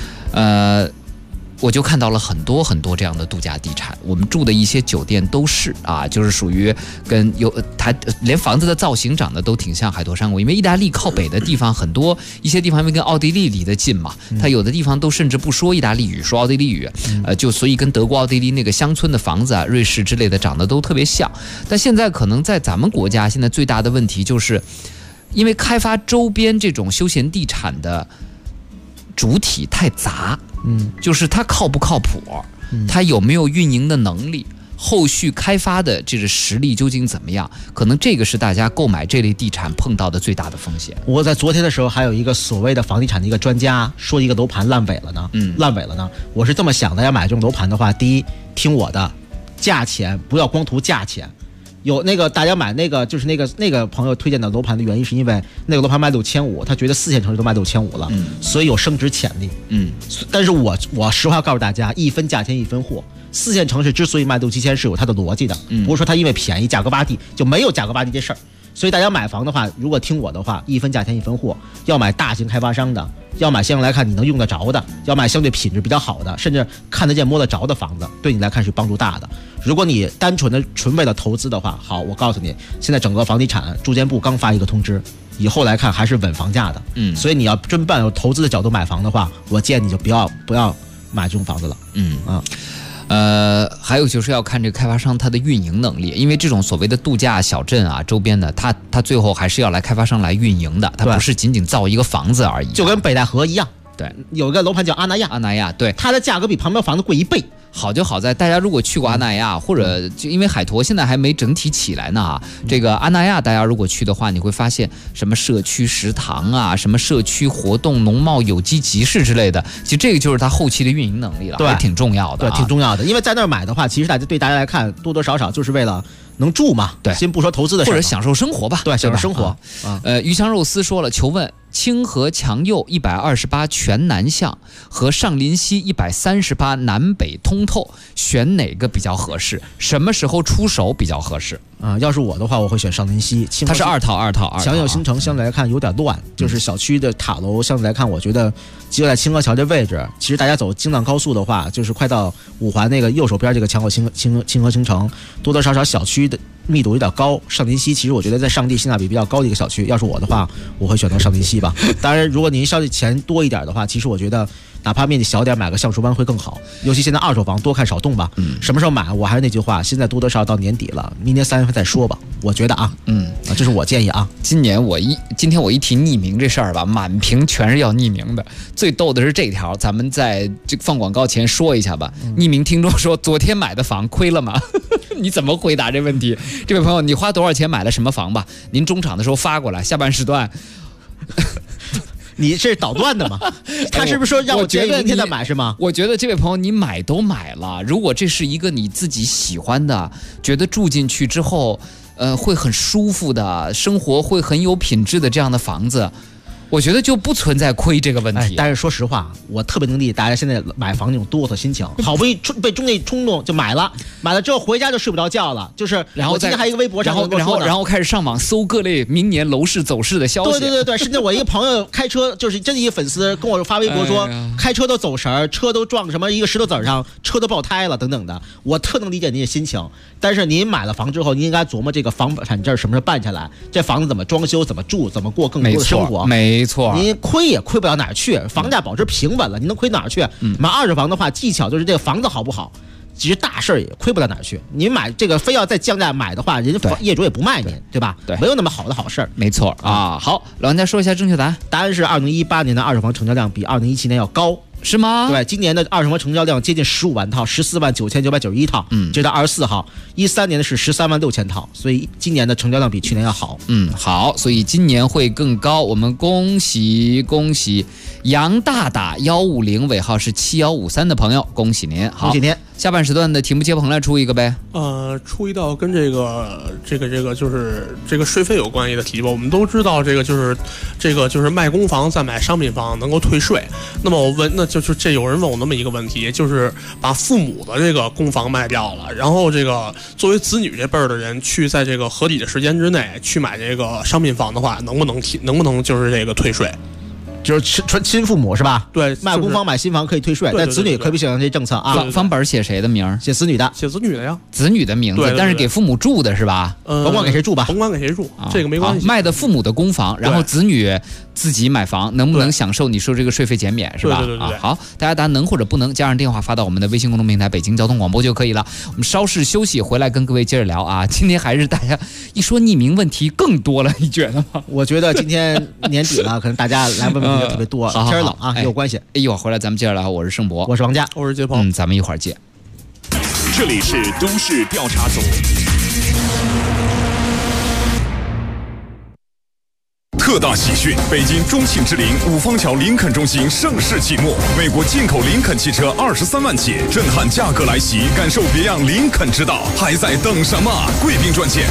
Speaker 8: 我就看到了很多很多这样的度假地产，我们住的一些酒店都是啊，就是属于跟它连房子的造型长得都挺像海坨山谷，因为意大利靠北的地方很多，一些地方因为跟奥地利离得近嘛，它有的地方都甚至不说意大利语，说奥地利语，就所以跟德国、奥地利那个乡村的房子啊、瑞士之类的长得都特别像。但现在可能在咱们国家，现在最大的问题就是，因为开发周边这种休闲地产的主体太杂。就是它靠不靠谱，它有没有运营的能力，后续开发的这个实力究竟怎么样？可能这个是大家购买这类地产碰到的最大的风险。
Speaker 13: 我在昨天的时候，还有一个所谓的房地产的一个专家说，一个楼盘烂尾了呢。我是这么想的，要买这种楼盘的话，第一，听我的，价钱不要光图价钱。 有那个大家买那个就是那个朋友推荐的楼盘的原因，是因为那个楼盘卖6500，他觉得4线城市都卖6500了，所以有升值潜力。但是我实话要告诉大家，一分价钱一分货。4线城市之所以卖6-7千是有它的逻辑的，不是说它因为便宜价格洼地就没有价格洼地这事儿。所以大家买房的话，如果听我的话，一分价钱一分货，要买大型开发商的，要买相对来看你能用得着的，要买相对品质比较好的，甚至看得见摸得着的房子，对你来看是帮助大的。如果你单纯为了投资的话，好，我告诉你，现在整个房地产住建部刚发一个通知，以后来看还是稳房价的。所以你要真办有投资的角度买房的话，我建议你就不要买这种房子了。
Speaker 8: 还有就是要看这个开发商他的运营能力，因为这种所谓的度假小镇啊，周边的他最后还是要来开发商来运营的，他不是仅仅造一个房子而已，
Speaker 13: 就跟北戴河一样。
Speaker 8: 对，
Speaker 13: 有一个楼盘叫阿那亚，对，它的价格比旁边房子贵1倍。
Speaker 8: 好就好在大家如果去过阿那亚，或者就因为海坨现在还没整体起来呢啊，这个阿那亚大家如果去的话，你会发现什么社区食堂啊，什么社区活动、农贸有机集市之类的，其实这个就是它后期的运营能力了，还挺重要的。
Speaker 13: 对，挺重要的，因为在那儿买的话，其实对大家来看多多少少就是为了能住嘛，
Speaker 8: 对，
Speaker 13: 先不说投资的事，
Speaker 8: 或者享受生活吧，
Speaker 13: 对，享受生活。
Speaker 8: 鱼香肉丝说了，求问清河强右128全南向和上林西138南北通透，选哪个比较合适？什么时候出手比较合适？
Speaker 13: 要是我的话，我会选上林西。
Speaker 8: 它是二套。
Speaker 13: 强右新城相对来看有点乱，就是小区的塔楼相对来看，我觉得就在清河桥这位置。其实大家走京藏高速的话，就是快到5环那个右手边这个强右清河新城，多多少少小区的密度有点高。上林西其实我觉得在上地性价比比较高的一个小区，要是我的话，我会选择上林西吧。当然，如果您稍微钱多一点的话，其实我觉得哪怕面积小点，买个橡树湾会更好。尤其现在二手房多看少动吧。什么时候买？我还是那句话，现在多多少少到年底了，明年3月份再说吧。我觉得这是我建议啊。
Speaker 8: 今天我一提匿名这事儿吧，满屏全是要匿名的。最逗的是这条，咱们在这放广告前说一下吧。匿名听众说，昨天买的房亏了吗？你怎么回答这问题？这位朋友，你花多少钱买了什么房吧？您中场的时候发过来，下半时段。
Speaker 13: 你是捣乱的吗？他是不是说让我建议明天再买是吗？
Speaker 8: 我觉得这位朋友你买都买了，如果这是一个你自己喜欢的，觉得住进去之后，会很舒服的生活，会很有品质的这样的房子，我觉得就不存在亏这个问题。
Speaker 13: 但是说实话，我特别能理解大家现在买房那种哆嗦心情，好不容易被中介冲动就买了之后回家就睡不着觉了，就是
Speaker 8: 然后
Speaker 13: 我今天还有一个微博上
Speaker 8: 然后开始上网搜各类明年楼市走势的消息。
Speaker 13: 对，甚至我一个朋友开车，就是真的一个粉丝跟我发微博说，开车都走神，车都撞什么一个石头子上，车都爆胎了等等的。我特能理解您的心情，但是您买了房之后，您应该琢磨这个房产证什么时候办下来，这房子怎么装修，怎么住，怎么过更多的生活。
Speaker 8: 没错，
Speaker 13: 您亏也亏不了哪儿去，房价保持平稳了，您能亏哪儿去？买二手房的话，技巧就是这个房子好不好，其实大事儿也亏不了哪儿去。您买这个非要再降价买的话，人家业主也不卖您，对吧？
Speaker 8: 对，
Speaker 13: 没有那么好的好事儿。
Speaker 8: 没错啊。好，老王家说一下正确答案。
Speaker 13: 答案是2018年的二手房成交量比2017年要高。
Speaker 8: 是吗？
Speaker 13: 对，今年的二手房成交量接近15万套，149991套，这是到24号，13年的是13万6000套，所以今年的成交量比去年要好。
Speaker 8: 好，所以今年会更高。我们恭喜杨大大150尾号是7153的朋友，恭喜您！好，
Speaker 13: 恭喜您！
Speaker 8: 下半时段的题目接鹏来出一个呗。
Speaker 14: 出一道跟这个就是这个税费有关系的题吧。我们都知道这个就是卖公房再买商品房能够退税。那么这有人问我那么一个问题，就是把父母的这个公房卖掉了，然后这个作为子女这辈儿的人去在这个合理的时间之内去买这个商品房的话，能不能就是这个退税？
Speaker 13: 就是亲父母是吧？
Speaker 14: 对，
Speaker 13: 卖公房买新房可以退税，但子女可不享受这政策啊。
Speaker 8: 房本写谁的名？
Speaker 13: 写子女的
Speaker 14: 呀。
Speaker 8: 子女的名字，但是给父母住的是吧？
Speaker 13: 甭管给谁住吧，
Speaker 14: 甭管给谁住，这个没关系。
Speaker 8: 卖的父母的公房，然后子女自己买房，能不能享受你说这个税费减免是吧？
Speaker 14: 对。
Speaker 8: 好，大家答能或者不能，加上电话发到我们的微信公众平台北京交通广播就可以了。我们稍事休息，回来跟各位接着聊啊。今天还是大家一说匿名问题更多了，你觉得吗？
Speaker 13: 我觉得今天年底了，可能大家来问问题就特别多。天冷啊，有关系。
Speaker 8: 一会儿回来咱们接着聊。我是盛博，
Speaker 13: 我是王佳，
Speaker 14: 我是杰鹏。
Speaker 8: 咱们一会儿见。
Speaker 1: 这里是都市调查组。
Speaker 15: 特大喜讯！北京中信之林五方桥林肯中心盛世启幕，美国进口林肯汽车23万起，震撼价格来袭，感受别样林肯之道，还在等什么？贵宾专线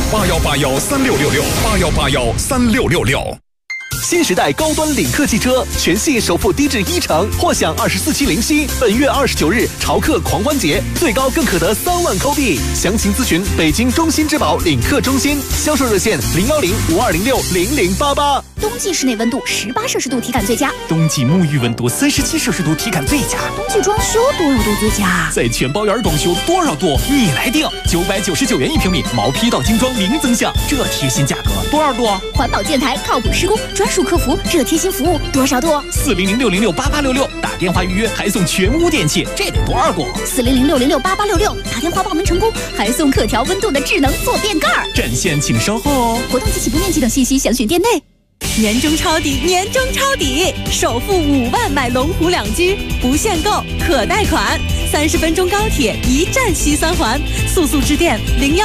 Speaker 15: 81813666，81813666。
Speaker 16: 新时代高端领克汽车全系首付低至10%，或享24期零息。本月29日潮客狂欢节，最高更可得3万扣币。详情咨询北京中心之宝领克中心，销售热线01052060088。
Speaker 17: 冬季室内温度18摄氏度体感最佳，
Speaker 18: 冬季沐浴温度37摄氏度体感最佳，
Speaker 17: 冬季装修多少度最佳？
Speaker 18: 在全包园装修多少度你来定，999元1平米，毛坯到精装零增项，这贴心价格多少度？
Speaker 17: 环保建材靠谱施工，专属客服，这贴心服务多少度
Speaker 18: ？40060688866，打电话预约还送全屋电器，这得多少度
Speaker 17: ？40060688866，打电话报名成功还送可调温度的智能坐便盖。
Speaker 18: 占线请稍后哦。
Speaker 17: 活动及起步面积等信息详询店内。
Speaker 19: 年终抄底，年终抄底！首付5万买龙湖2居，不限购，可贷款。30分钟高铁，一站西三环。速致电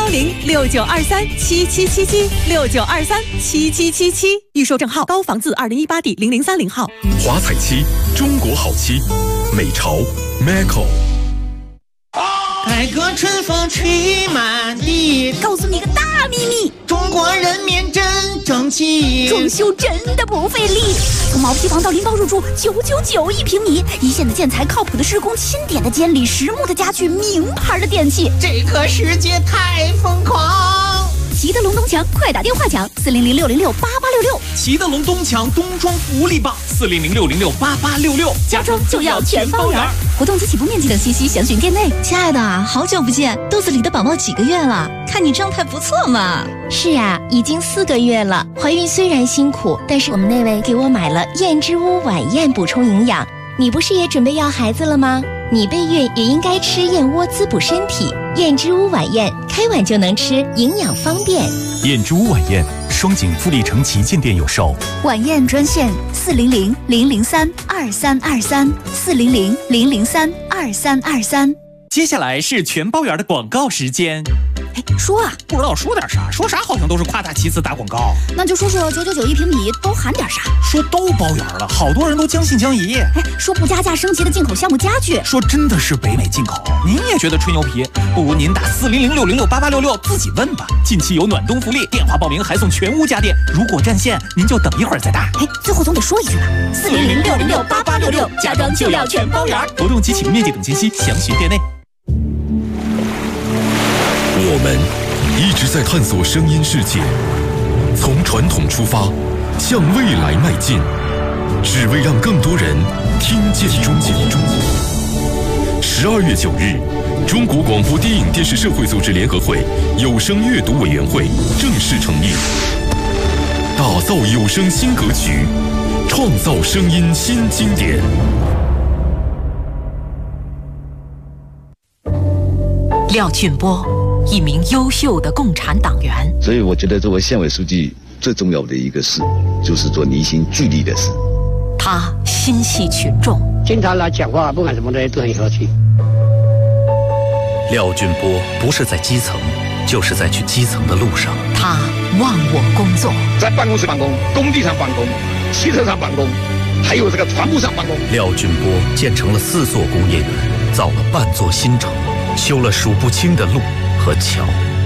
Speaker 19: 01069237777，69237777。预售证号高房字2018第0030号。
Speaker 1: 华彩漆，中国好漆，美潮 Macco。
Speaker 20: 改革春风吹满地，
Speaker 17: 告诉你个大秘密，
Speaker 20: 中国人民真争气，
Speaker 17: 装修真的不费力。从毛坯房到拎包入住，9991平米，一线的建材，靠谱的施工，钦点的监理，实木的家具，名牌的电器，
Speaker 20: 这个世界太疯狂。
Speaker 17: 齐德龙东墙，快打电话抢40060668866。
Speaker 18: 齐德龙东墙冬装福利棒，40060668866，
Speaker 17: 家装就要全包圆。活动及起步面积等信息详询店内。
Speaker 21: 亲爱的，好久不见，肚子里的宝宝几个月了？看你状态不错嘛。
Speaker 9: 是啊，已经4个月了。怀孕虽然辛苦，但是我们那位给我买了燕之屋晚宴补充营养。你不是也准备要孩子了吗？你备孕也应该吃燕窝滋补身体。燕之屋晚宴，开碗就能吃，营养方便。
Speaker 18: 燕之屋晚宴，双井富力城旗舰店有售。
Speaker 17: 晚宴专线400000323，400000323。
Speaker 18: 接下来是全包圆的广告时间。
Speaker 17: 哎，说啊，
Speaker 18: 不知道说点啥，说啥好像都是夸大其词打广告。
Speaker 17: 那就说说9991平米都含点啥？
Speaker 18: 说都包圆了，好多人都将信将疑。
Speaker 17: 哎，说不加价升级的进口项目家具，
Speaker 18: 说真的是北美进口，您也觉得吹牛皮？不如您打40060668866自己问吧。近期有暖冬福利，电话报名还送全屋家电，如果占线，您就等一会儿再打。
Speaker 17: 哎，最后总得说一句吧，40060668866，家装就要全包圆。
Speaker 18: 活动及起步面积等信息详询店内。
Speaker 1: 我们一直在探索声音世界，从传统出发，向未来迈进，只为让更多人听见中国。12月9日，中国广播电影电视社会组织联合会有声阅读委员会正式成立，打造有声新格局，创造声音新经典。
Speaker 22: 廖俊波，一名优秀的共产党员。
Speaker 23: 所以我觉得作为县委书记最重要的一个事，就是做凝心聚力的事。
Speaker 22: 他心系群众，
Speaker 24: 经常来讲话，不管什么的都很和气。
Speaker 25: 廖俊波不是在基层，就是在去基层的路上。
Speaker 22: 他忘我工作，
Speaker 24: 在办公室办公，工地上办公，汽车上办公，还有这个船坞上办公。
Speaker 25: 廖俊波建成了4座工业园，造了半座新城，修了数不清的路和桥。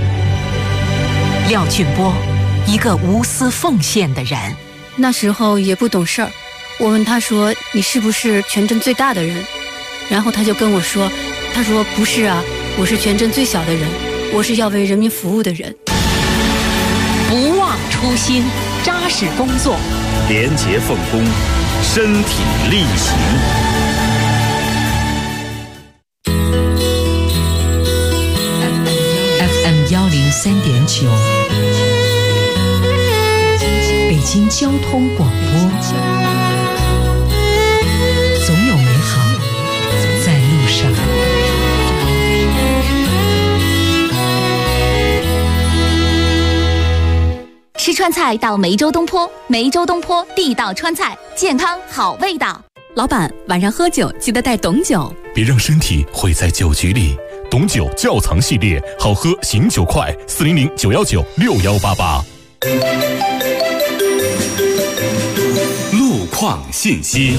Speaker 22: 廖俊波，一个无私奉献的人。
Speaker 12: 那时候也不懂事儿，我问他说：“你是不是全镇最大的人？”然后他就跟我说：“他说不是啊，我是全镇最小的人，我是要为人民服务的人。”
Speaker 22: 不忘初心，扎实工作，
Speaker 25: 廉洁奉公，身体力行。
Speaker 5: 103.9，北京交通广播，总有美好在路上。
Speaker 17: 吃川菜到梅州东坡，梅州东坡地道川菜，健康好味道。
Speaker 6: 老板，晚上喝酒记得带董酒，
Speaker 7: 别让身体毁在酒局里。董酒窖藏系列，好喝醒酒快，400-919-6188。
Speaker 25: 创信息。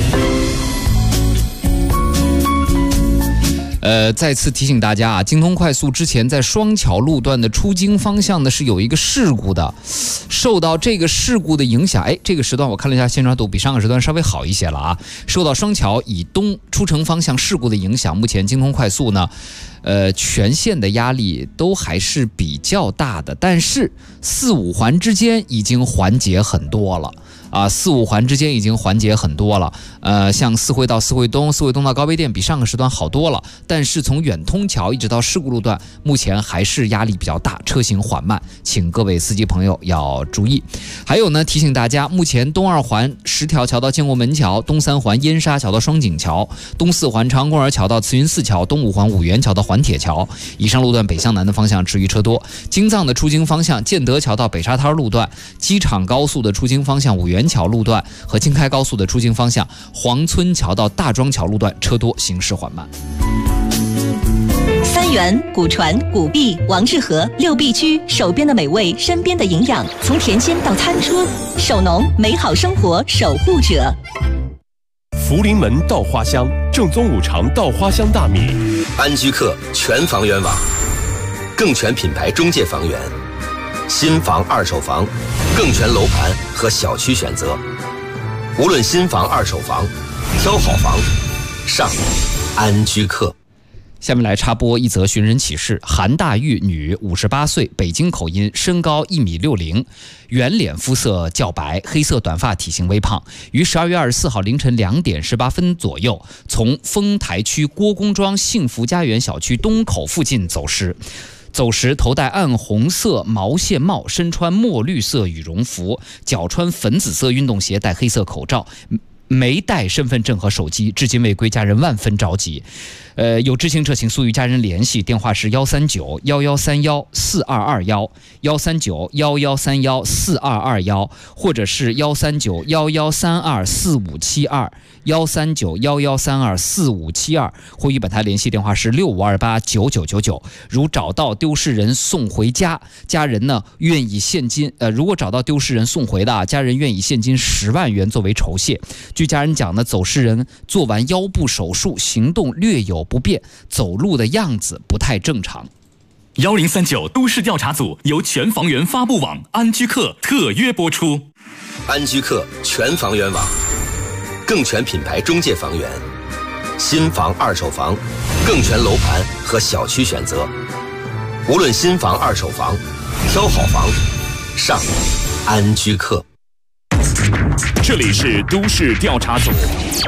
Speaker 8: 再次提醒大家啊，京通快速之前在双桥路段的出京方向呢是有一个事故的，受到这个事故的影响，这个时段我看了一下宣传图，比上个时段稍微好一些了啊。受到双桥以东出城方向事故的影响，目前京通快速呢，全线的压力都还是比较大的，但是4、5环之间已经缓解很多了。4、5环之间已经缓解很多了，像四惠到四惠东到高碑店比上个时段好多了，但是从远通桥一直到事故路段，目前还是压力比较大，车行缓慢，请各位司机朋友要注意。还有呢，提醒大家，目前东2环10条桥到建国门桥，东3环燕沙桥到双井桥，东4环长安公园桥到慈云寺桥，东5环五原桥到环铁桥，以上路段北向南的方向持续车多。京藏的出京方向，建德桥到北沙滩路段，机场高速的出京方向五原桥路段和京开高速的出京方向黄村桥到大庄桥路段车多，行驶缓慢。
Speaker 21: 三元、古传、古碧、王致和6必居，手边的美味，身边的营养，从甜鲜到餐桌，手农美好生活守护者。
Speaker 25: 福临门稻花香，正宗5常稻花香大米。
Speaker 2: 安居客全房源网，更全品牌中介房源，新房、二手房，更全楼盘和小区选择。无论新房、二手房，挑好房，上安居客。
Speaker 8: 下面来插播一则寻人启事：韩大玉，女，58岁，北京口音，身高1.60米，圆脸肤色较白，黑色短发，体型微胖，于12月24号凌晨2点18分左右，从丰台区郭公庄幸福家园小区东口附近走失。走时头戴暗红色毛线帽，身穿墨绿色羽绒服，脚穿粉紫色运动鞋，戴黑色口罩，没带身份证和手机，至今未归，家人万分着急。有知情者请速与家人联系，电话是139-1131-42211，139-1131-4221，或者是139-1132-4572，139-1132-4572，或与本台联系电话是6528-9999。如找到丢失人送回家，家人呢愿意现金，如果找到丢失人送回的，家人愿意现金10万元作为酬谢。据家人讲呢，走失人做完腰部手术，行动略有不便，走路的样子不太正常。
Speaker 18: 1039都市调查组由全房源发布网安居客特约播出。
Speaker 2: 安居客全房源网，更全品牌中介房源，新房、二手房，更全楼盘和小区选择。无论新房、二手房，挑好房，上安居客。
Speaker 18: 这里是都市调查组。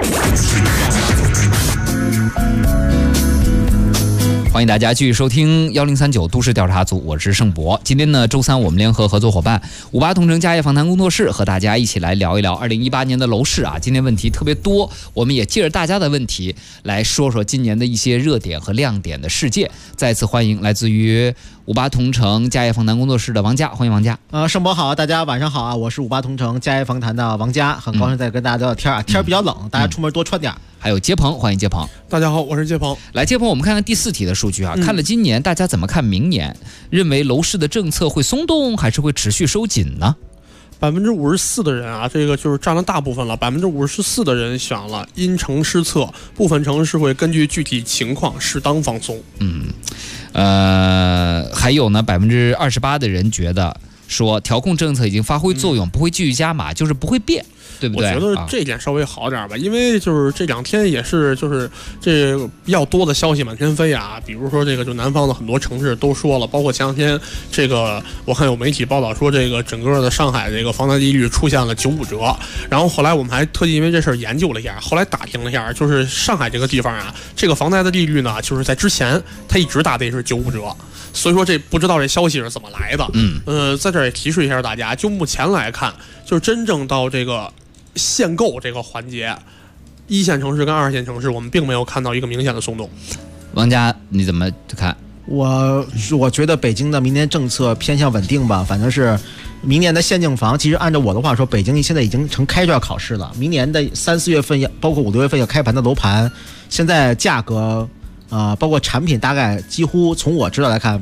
Speaker 8: 欢迎大家继续收听1039都市调查组，我是盛博。今天呢，周三我们联合合作伙伴58同城家业访谈工作室和大家一起来聊一聊2018年的楼市啊。今天问题特别多，我们也借着大家的问题来说说今年的一些热点和亮点的事件。再次欢迎来自于58同城家业访谈工作室的王佳，欢迎王佳。
Speaker 13: 盛博好，大家晚上好啊！我是58同城家业访谈的王佳，很高兴再跟大家聊聊天啊。天比较冷，大家出门多穿点。
Speaker 8: 还有接鹏，欢迎接鹏。
Speaker 14: 大家好，我是接鹏。
Speaker 8: 来，接鹏，我们看看第4题的数据啊。看了今年，大家怎么看明年？认为楼市的政策会松动，还是会持续收紧呢
Speaker 14: ？54%的人啊，这个就是占了大部分了。54%的人选了因城施策，部分城市会根据具体情况适当放松。
Speaker 8: 还有呢，28%的人觉得说调控政策已经发挥作用，不会继续加码，就是不会变。对不对？
Speaker 14: 我觉得这点稍微好点吧，因为就是这2天也是就是这个比较多的消息满天飞啊，比如说这个就南方的很多城市都说了，包括前2天这个我看有媒体报道说这个整个的上海这个房贷利率出现了95折，然后后来我们还特地因为这事儿研究了一下，后来打听了一下，就是上海这个地方啊，这个房贷的利率呢，就是在之前它一直打的是95折，所以说这不知道这消息是怎么来的。在这儿也提示一下大家，就目前来看，就是真正到这个限购这个环节，1线城市跟2线城市，我们并没有看到一个明显的松动。
Speaker 8: 王佳，你怎么看？
Speaker 13: 我觉得北京的明年政策偏向稳定吧，反正是明年的限定房，其实按照我的话说，北京现在已经成开卷考试了。明年的3、4月份，包括5、6月份要开盘的楼盘，现在价格包括产品大概几乎从我知道来看，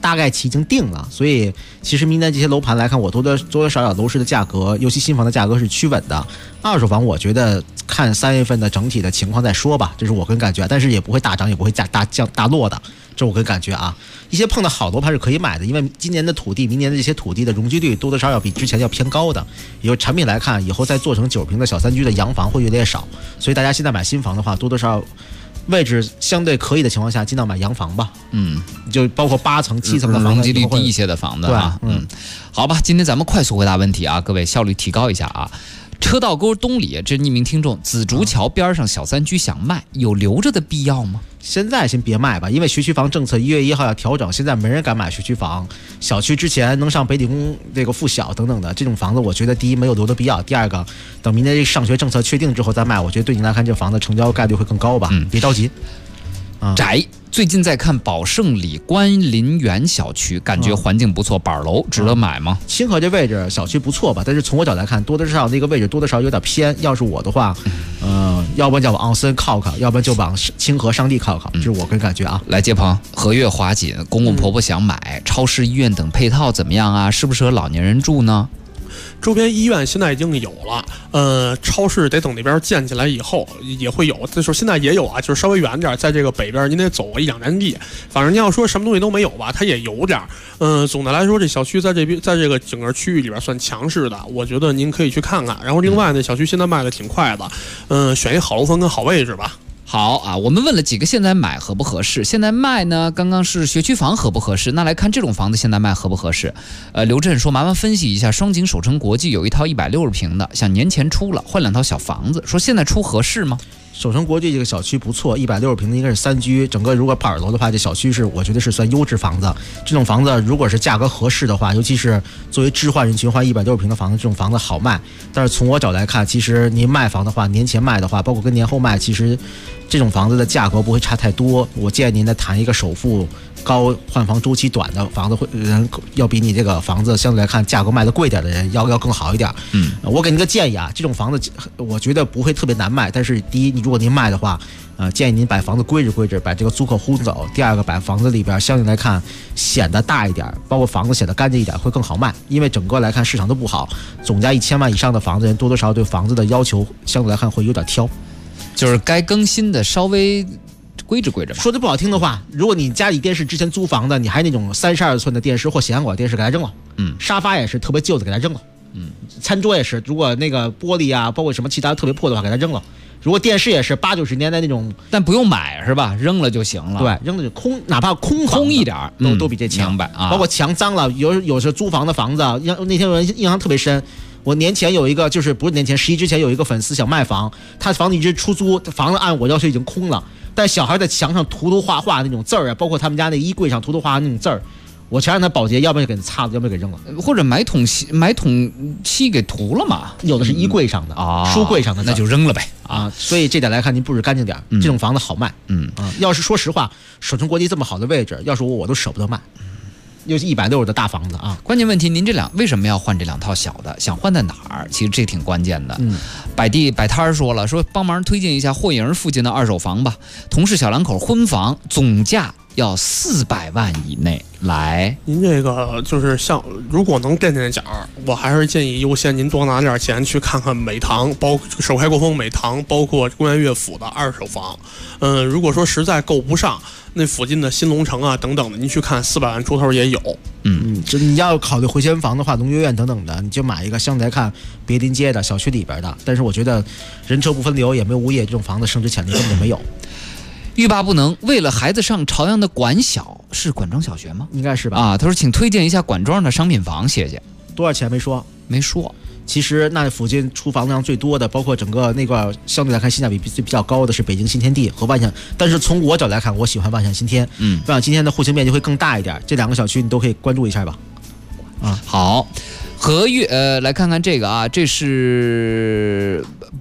Speaker 13: 大概期已经定了，所以其实明年这些楼盘来看，我多多少少楼市的价格，尤其新房的价格是趋稳的。二手房我觉得看3月份的整体的情况再说吧，这是我个人感觉，但是也不会大涨，也不会大落的，这是我个人感觉啊。一些碰到好楼盘是可以买的，因为今年的土地、明年的这些土地的容积率多多少少比之前要偏高的。以后产品来看，以后再做成9平的小3居的洋房会越来越少，所以大家现在买新房的话，多多少少位置相对可以的情况下，尽量买洋房吧。就包括8层、7层的房子，
Speaker 8: 容积率低一些的房子啊。好吧，今天咱们快速回答问题啊，各位效率提高一下啊。车道沟东里，这匿名听众紫竹桥边上小3居想卖，有留着的必要吗？
Speaker 13: 现在先别卖吧，因为学区房政策1月1号要调整，现在没人敢买学区房。小区之前能上北理工这个附小等等的这种房子，我觉得第一没有留的必要，第二个等明年这上学政策确定之后再卖，我觉得对你来看这房子成交概率会更高吧。别着急。
Speaker 8: 窄，最近在看宝盛里关林园小区，感觉环境不错，板楼值得买吗？
Speaker 13: 清河这位置小区不错吧，但是从我角度来看，多多少少那个位置多多少少有点偏。要是我的话，要不然就往奥森靠靠，要不然就往清河上地靠靠，这是我个人感觉啊。
Speaker 8: 来接朋友，和悦华锦，公公婆婆想买，超市、医院等配套怎么样啊？适不适合老年人住呢？
Speaker 14: 周边医院现在已经有了，超市得等那边建起来以后也会有，就是现在也有啊，就是稍微远点，在这个北边您得走个1-2站地。反正你要说什么东西都没有吧，它也有点。总的来说，这小区在这边，在这个整个区域里边算强势的，我觉得您可以去看看。然后另外呢，小区现在卖的挺快的，选一好楼层跟好位置吧。
Speaker 8: 好啊，我们问了几个现在买合不合适，现在卖呢？刚刚是学区房合不合适？那来看这种房子现在卖合不合适？刘震说，麻烦分析一下，双井首城国际有一套160平的，想年前出了，换2套小房子，说现在出合适吗？
Speaker 13: 首城国际这个小区不错，160平的应该是3居，整个如果板楼的话，这小区是我觉得是算优质房子。这种房子如果是价格合适的话，尤其是作为置换人群换160平的房子，这种房子好卖。但是从我角度来看，其实您卖房的话，年前卖的话，包括跟年后卖，其实这种房子的价格不会差太多。我建议您再谈一个首付高、换房周期短的房子，人要比你这个房子相对来看价格卖的贵点的人要更好一点。我给您个建议啊，这种房子我觉得不会特别难卖，但是第一，如果您卖的话，建议您把房子规置，把这个租客轰走。第二个，把房子里边相对来看显得大一点，包括房子显得干净一点，会更好卖。因为整个来看市场都不好，总价1000万以上的房子，人多多少少对房子的要求相对来看会有点挑，
Speaker 8: 就是该更新的稍微规置吧。
Speaker 13: 说的不好听的话，如果你家里电视之前租房的，你还那种32寸的电视或显像管电视给它扔了，沙发也是特别旧的给它扔了，餐桌也是，如果那个玻璃啊，包括什么其他特别破的话给它扔了。如果电视也是80、90年代那种，
Speaker 8: 但不用买是吧？扔了就行了。
Speaker 13: 对，扔了就空，哪怕空
Speaker 8: 一点
Speaker 13: 都比这强。
Speaker 8: 明白啊。
Speaker 13: 包括墙脏了，有时候租房的房子，那天有人印象特别深。我年前有一个，就是不是年前11之前有一个粉丝想卖房，他房子一直出租，房子按我要求已经空了，但小孩在墙上涂画那种字儿啊，包括他们家那衣柜上涂画那种字儿。我全让他保洁，要不然给他擦了，要不然给扔了，
Speaker 8: 或者买桶漆给涂了嘛。
Speaker 13: 有的是衣柜上的书柜上的，
Speaker 8: 那就扔了呗
Speaker 13: 啊。所以这点来看，您布置干净点，这种房子好卖。要是说实话，首城国际这么好的位置，要是我都舍不得卖。又是160的大房子啊！
Speaker 8: 关键问题，您为什么要换这2套小的？想换在哪儿？其实这挺关键的。摆摊说了，说帮忙推荐一下霍营附近的2手房吧。同是小两口婚房，总价要400万以内。来，
Speaker 14: 您这个就是像，如果能垫脚，我还是建议优先您多拿点钱去看看美堂，包括首开国风美堂，包括公园乐府的2手房。如果说实在够不上，那附近的新龙城啊等等的，您去看400万出头也有。
Speaker 13: 就你要考虑回旋房的话，农学院等等的，你就买一个相对来看别林街的小区里边的。但是我觉得人车不分流，也没有物业，这种房子升值潜力根本就没有。
Speaker 8: 欲罢不能，为了孩子上朝阳的管小，是管庄小学吗？
Speaker 13: 应该是吧。
Speaker 8: 啊，他说请推荐一下管庄的商品房，谢谢。
Speaker 13: 多少钱没说？
Speaker 8: 没说。
Speaker 13: 其实那附近出房量最多的，包括整个那块相对来看性价比比较高的是北京新天地和万象。但是从我角度来看，我喜欢万象新天。万象新天的户型面积会更大一点，这2个小区你都可以关注一下吧。
Speaker 8: 好，和悦来看看这个啊，这是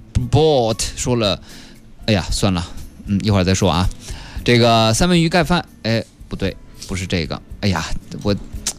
Speaker 8: bot 说了，哎呀，算了。一会儿再说啊。这个三文鱼盖饭，不对，不是这个。哎呀，我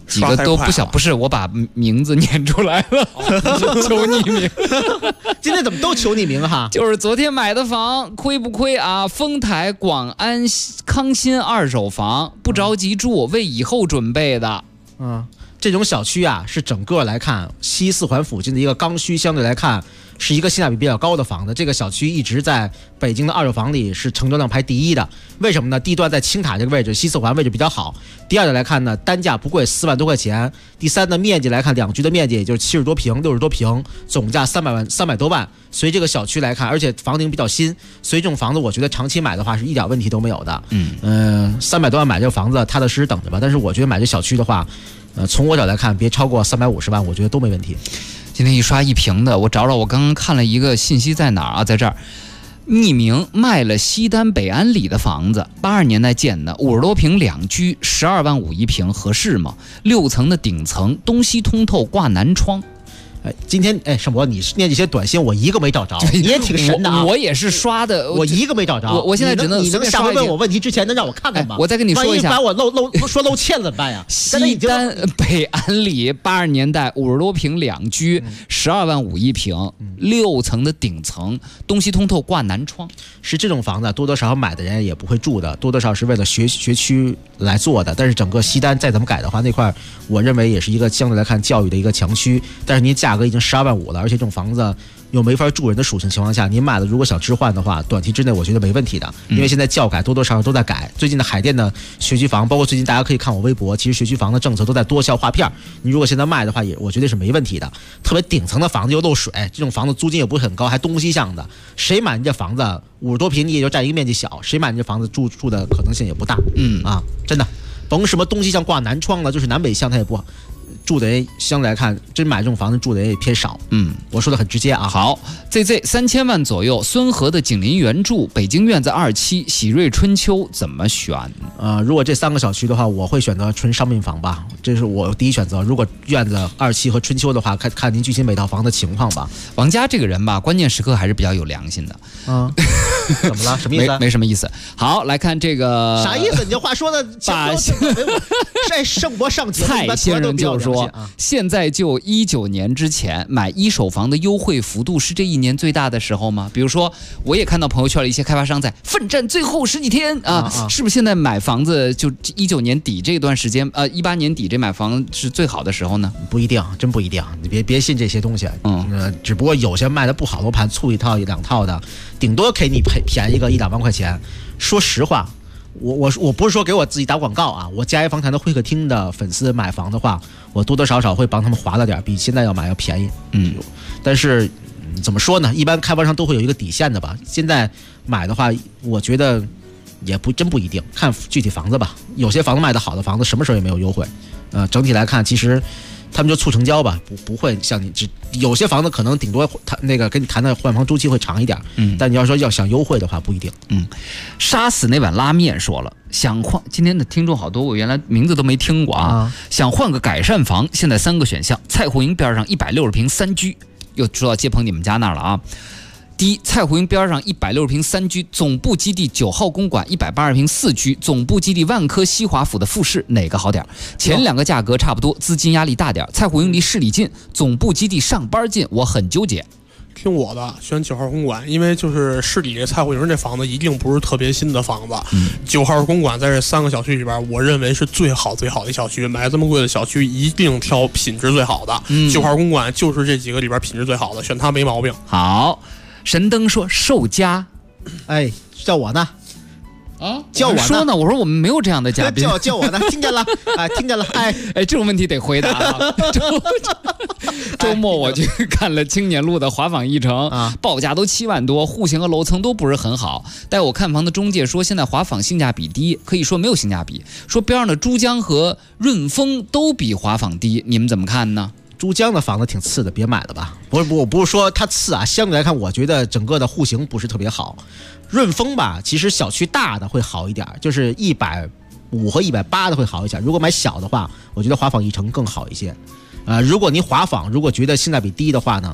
Speaker 8: 几个都不小，不是我把名字念出来了，求匿名。
Speaker 13: 今天怎么都求匿名哈？
Speaker 8: 就是昨天买的房，亏不亏啊？丰台广安康欣二手房，不着急住，为以后准备的。
Speaker 13: 这种小区啊，是整个来看西四环附近的一个刚需，相对来看是一个性价比比较高的房子。这个小区一直在北京的二手房里是成交量排第一的。为什么呢？地段在青塔这个位置，西四环位置比较好。第二的来看呢，单价不贵，4万多块钱。第三的面积来看，两居的面积也就是70多平、60多平，总价300多万。所以这个小区来看，而且房龄比较新，所以这种房子我觉得长期买的话是一点问题都没有的。300多万买这个房子，踏踏实实等着吧。但是我觉得买这小区的话，从我角度来看，别超过350万，我觉得都没问题。
Speaker 8: 今天一刷一屏的，我找我刚刚看了一个信息在哪儿啊？在这儿，匿名卖了西单北安里的房子，82年代建的，50多平两居，12万5一平，合适吗？6层的顶层，东西通透，挂南窗。
Speaker 13: 今天盛博，你念这些短信我一个没找着，你也挺神的啊！
Speaker 8: 我也是刷的，
Speaker 13: 我一个没找着。
Speaker 8: 我现在只能
Speaker 13: 你能下回问我问题之前能让我看看吗？
Speaker 8: 我再跟你说一下，
Speaker 13: 万一把我露欠了怎么办呀？
Speaker 8: 西单北安里82年代50多平两居，12万5一平，6层的顶层，东西通透，挂南窗。
Speaker 13: 是这种房子，多多少少买的人也不会住的，多多少少是为了学区来做的。但是整个西单再怎么改的话，那块我认为也是一个相对来看教育的一个强区。但是您价格已经12万5了，而且这种房子又没法住人的属性情况下，您买了如果想置换的话，短期之内我觉得没问题的，因为现在教改多多少少都在改。最近的海淀的学区房，包括最近大家可以看我微博，其实学区房的政策都在多销划片，你如果现在卖的话，也我觉得是没问题的。特别顶层的房子又漏水，这种房子租金也不会很高，还东西向的，谁买你这房子50多平，你也就占一个面积小，谁买你这房子住的可能性也不大。真的，甭什么东西向挂南窗了，就是南北向它也不好。住的人相对来看，真买这种房子住的人也偏少。我说的很直接啊。
Speaker 8: 好 ，ZZ 3000万左右，孙河的景林原著，北京院子2期，喜瑞春秋怎么选？
Speaker 13: 如果这3个小区的话，我会选择纯商品房吧，这是我第一选择。如果院子2期和春秋的话，看您具体每套房的情况吧。
Speaker 8: 王佳这个人吧，关键时刻还是比较有良心的。
Speaker 13: 怎么了？什么意思？
Speaker 8: 没什么意思。好，来看这个
Speaker 13: 啥意思？你这话说的，盛博上节目，
Speaker 8: 蔡先生就说。现在就19年之前买一手房的优惠幅度是这一年最大的时候吗？比如说，我也看到朋友圈里一些开发商在奋战最后10几天啊，是不是现在买房子就19年底这段时间，18年底这买房是最好的时候呢？
Speaker 13: 不一定，真不一定，你别信这些东西。只不过有些卖的不好楼盘，促1套2套的，顶多给你便宜个1-2万块钱。说实话。我不是说给我自己打广告啊，我嘉业房坛的会客厅的粉丝买房的话，我多多少少会帮他们划了点，比现在要买要便宜。但是怎么说呢？一般开发商都会有一个底线的吧。现在买的话，我觉得也真不一定，看具体房子吧。有些房子卖的好的房子，什么时候也没有优惠。整体来看，其实他们就促成交吧，不会像你有些房子可能顶多他那个跟你谈的换房周期会长一点。但你要说要想优惠的话，不一定。
Speaker 8: 杀死那碗拉面说了，想换今天的听众好多，我原来名字都没听过啊。想换个改善房，现在3个选项：蔡户营边上160平3居，又说到接鹏你们家那儿了啊。第一，蔡户营边上160平3居，总部基地9号公馆180平4居，总部基地万科西华府的复式，哪个好点？前2个价格差不多，资金压力大点。蔡户营离市里近，总部基地上班近，我很纠结。
Speaker 14: 听我的，选9号公馆，因为就是市里蔡户营这房子一定不是特别新的房子。9号公馆在这3个小区里边，我认为是最好的小区。买这么贵的小区，一定挑品质最好的。9号公馆就是这几个里边品质最好的，选它没毛病。
Speaker 8: 好。神灯说售家，
Speaker 13: 叫我呢，叫我呢
Speaker 8: 说呢，我说我们没有这样的嘉宾，
Speaker 13: 叫我呢，听见了，听见了，
Speaker 8: 这种问题得回答啊。周末我去看了青年路的华坊一城，报价都7万多，户型和楼层都不是很好。带我看房的中介说，现在华坊性价比低，可以说没有性价比。说边上的珠江和润丰都比华坊低，你们怎么看呢？
Speaker 13: 珠江的房子挺次的，别买了吧。我不是说它次啊，相对来看，我觉得整个的户型不是特别好。润丰吧，其实小区大的会好一点，就是150和180的会好一点。如果买小的话，我觉得华坊一城更好一些。如果您华坊如果觉得性价比低的话呢，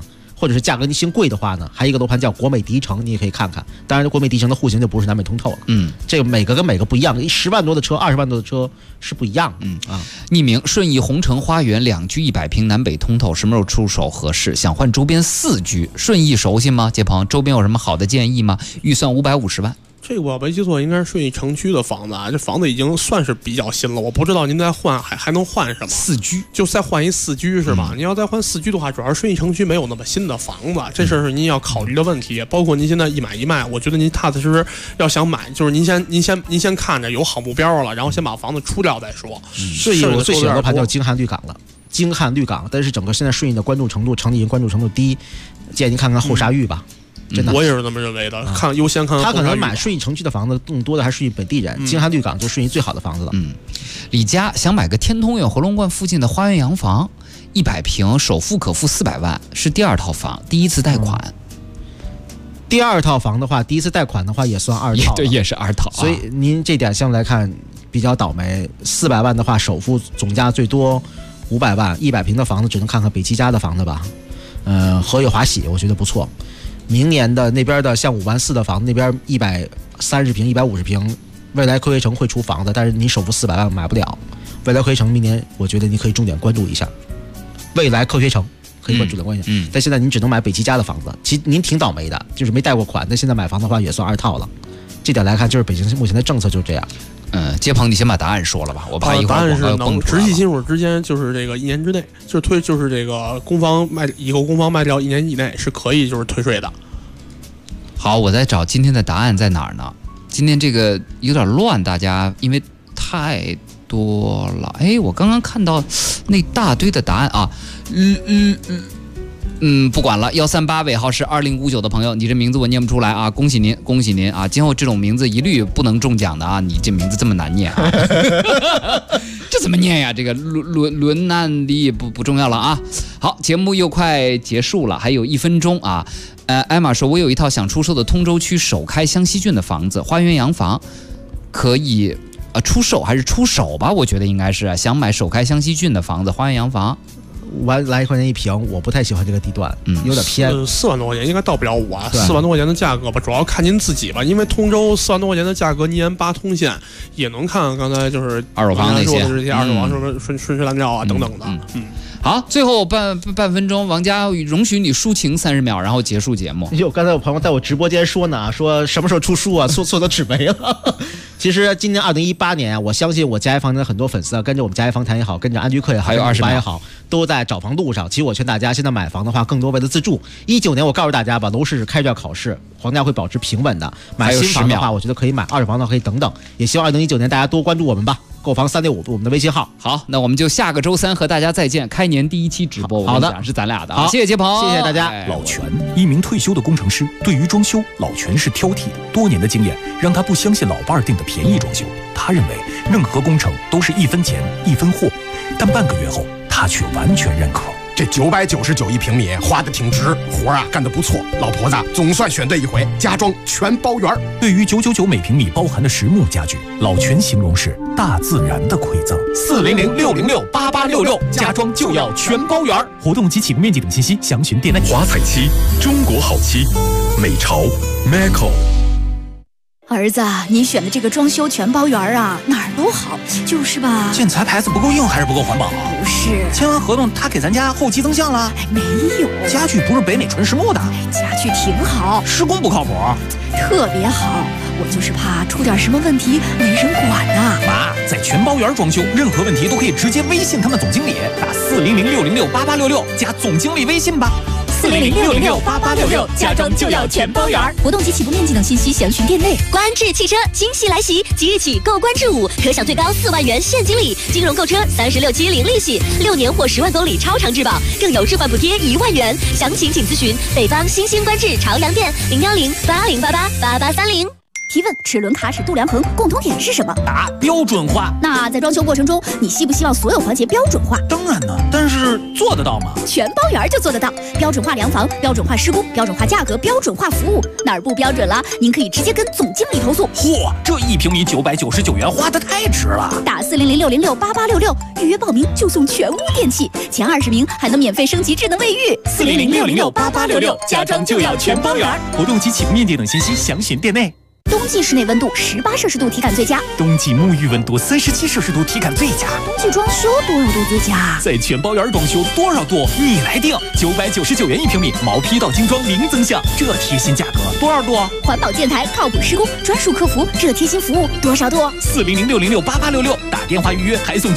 Speaker 13: 或者是价格你嫌贵的话呢，还有一个楼盘叫国美迪城，你也可以看看。当然，国美迪城的户型就不是南北通透了。这个每个跟每个不一样，10万多的车、20万多的车是不一样的。
Speaker 8: 匿名顺义红城花园2居100平南北通透，什么时候出手合适？想换周边4居，顺义熟悉吗？杰鹏，周边有什么好的建议吗？预算550万。
Speaker 14: 这个我没记错，应该是顺义城区的房子啊。这房子已经算是比较新了，我不知道您再换还能换什么
Speaker 8: ？4居，
Speaker 14: 就再换一4居是吧？您要再换4居的话，主要是顺义城区没有那么新的房子，这事儿是您要考虑的问题。包括您现在一买一卖，我觉得您踏踏实实要想买，就是您先看着有好目标了，然后先把房子出掉再说。
Speaker 13: 顺义我最喜欢的盘叫京汉绿港了，京汉绿港，但是整个现在顺义的关注程度，城里人关注程度低，建议您看看后沙峪吧。真的，
Speaker 14: 我也是这么认为的。优先看
Speaker 13: 他可能买顺义城区的房子，更多的还是顺义本地人。京汉绿港就顺义最好的房子了。
Speaker 8: 李佳想买个天通苑回龙观附近的花园洋房，100平，首付可付400万，是第2套房，第一次贷款。
Speaker 13: 第2套房的话，第一次贷款的话也算2套，
Speaker 8: 对，也是2套。
Speaker 13: 所以您这点相对来看比较倒霉。400万的话，首付总价最多500万，100平的房子只能看看北七家的房子吧。和悦华喜我觉得不错。明年的那边的像5万4的房子，那边130平、150平，未来科学城会出房子，但是你首付400万买不了。未来科学城明年，我觉得你可以重点关注一下。未来科学城可以关注点关一下，但现在您只能买北七家的房子，其实您挺倒霉的，就是没贷过款，但现在买房的话也算2套了。这点来看，就是北京目前的政策就是这样。
Speaker 8: 杰鹏，你先把答案说了吧，我怕一会儿
Speaker 14: 答案是能直系亲属
Speaker 8: 之
Speaker 14: 间，就是这个1年之内，就是这个公方以后公方卖掉1年以内是可以就是退税的。
Speaker 8: 好，我在找今天的答案在哪儿呢？今天这个有点乱，大家因为太多了。我刚刚看到那大堆的答案啊，不管了，138尾号是2059的朋友，你这名字我念不出来啊，恭喜您，恭喜您啊！今后这种名字一律不能中奖的啊，你这名字这么难念啊，这怎么念呀？这个伦难力不重要了啊。好，节目又快结束了，还有1分钟啊。艾玛说，我有一套想出售的通州区首开湘西郡的房子，花园洋房，可以出售还是出手吧？我觉得应该是想买首开湘西郡的房子，花园洋房。
Speaker 13: 5万来块钱1平，我不太喜欢这个地段，有点偏。
Speaker 14: 4万多块钱应该到不了5万，4万多块钱的价格吧，主要看您自己吧。因为通州4万多块钱的价格，年8通线也能看刚才就是
Speaker 8: 二手房那些
Speaker 14: 这些二手房什么顺水蓝照啊等等的。
Speaker 8: 好，最后半分钟，王佳容许你抒情30秒，然后结束节目。
Speaker 13: 刚才有朋友在我直播间说呢，说什么时候出书啊？做的纸没了。其实今年2018年，我相信我家房的很多粉丝啊，跟着我们家访谈也好，跟着安居客也好，
Speaker 8: 还有28
Speaker 13: 也好，都在找房路上。其实我劝大家，现在买房的话，更多为了自住。19年我告诉大家吧，楼市是开着要考试，房价会保持平稳的。买新房的话，我觉得可以买，二手房的可以等等。也希望2019年大家多关注我们吧。购房365，我们的微信号。
Speaker 8: 好，那我们就下个周3和大家再见。开年第1期直播，
Speaker 13: 好的，
Speaker 8: 是咱俩的。好，谢谢杰鹏，
Speaker 13: 谢谢大家。
Speaker 18: 老全，一名退休的工程师，对于装修，老全是挑剔的。多年的经验让他不相信老伴儿订的便宜装修，他认为任何工程都是1分钱1分货。但半个月后，他却完全认可。
Speaker 3: 这999一平米花的挺值，活啊干得不错，老婆子总算选对一回，家装全包圆。
Speaker 18: 对于999每平米包含的实木家具，老全形容是大自然的馈赠。
Speaker 16: 400-606-8866，家装就要全包圆。
Speaker 18: 活动及起步面积等信息详询店内。
Speaker 1: 华彩漆，中国好漆，美潮 Macco。
Speaker 17: 儿子，你选的这个装修全包圆啊，哪儿都好，就是吧？
Speaker 18: 建材牌子不够硬还是不够环保？
Speaker 17: 不是，
Speaker 18: 签完合同他给咱家后期增项了？
Speaker 17: 没有，
Speaker 18: 家具不是北美纯实木的，
Speaker 17: 家具挺好，
Speaker 18: 施工不靠谱，
Speaker 17: 特别好。我就是怕出点什么问题没人管啊。
Speaker 18: 妈，在全包圆装修，任何问题都可以直接微信他们总经理，打400-606-8866加总经理微信吧。
Speaker 17: 400-606-8866，家装就要全包圆。活动及起步面积等信息详询店内。
Speaker 9: 观致汽车惊喜来袭，即日起购观致5可享最高4万元现金礼，金融购车36期零利息，6年或10万公里超长质保，更有置换补贴1万元。详情请咨询北方新兴观致朝阳店01080888830。
Speaker 17: 提问：齿轮、卡尺、度量衡共同点是什么？
Speaker 18: 答：标准化。
Speaker 17: 那在装修过程中，你希不希望所有环节标准化？
Speaker 18: 当然呢，但是做得到吗？
Speaker 17: 全包圆就做得到，标准化量房、标准化施工、标准化价格、标准化服务，哪儿不标准了？您可以直接跟总经理投诉。
Speaker 18: 嚯，这1平米999元花得太值了！
Speaker 17: 打400-606-8866预约报名就送全屋电器，前20名还能免费升级智能卫浴。
Speaker 18: 400-606-8866，家装就要全包圆。活动及启动面积等信息详询店内。
Speaker 17: 冬季室内温度18摄氏度体感最佳，
Speaker 18: 冬季沐浴温度37摄氏度体感最佳，
Speaker 17: 冬季装修多少度最佳？
Speaker 18: 在全包圆装修多少度你来定，999元1平米，毛坯到精装零增项，这贴心价格多少度？
Speaker 17: 环保建材靠谱施工专属客服，这贴心服务多少度？
Speaker 18: 400-606-8866，打电话预约还送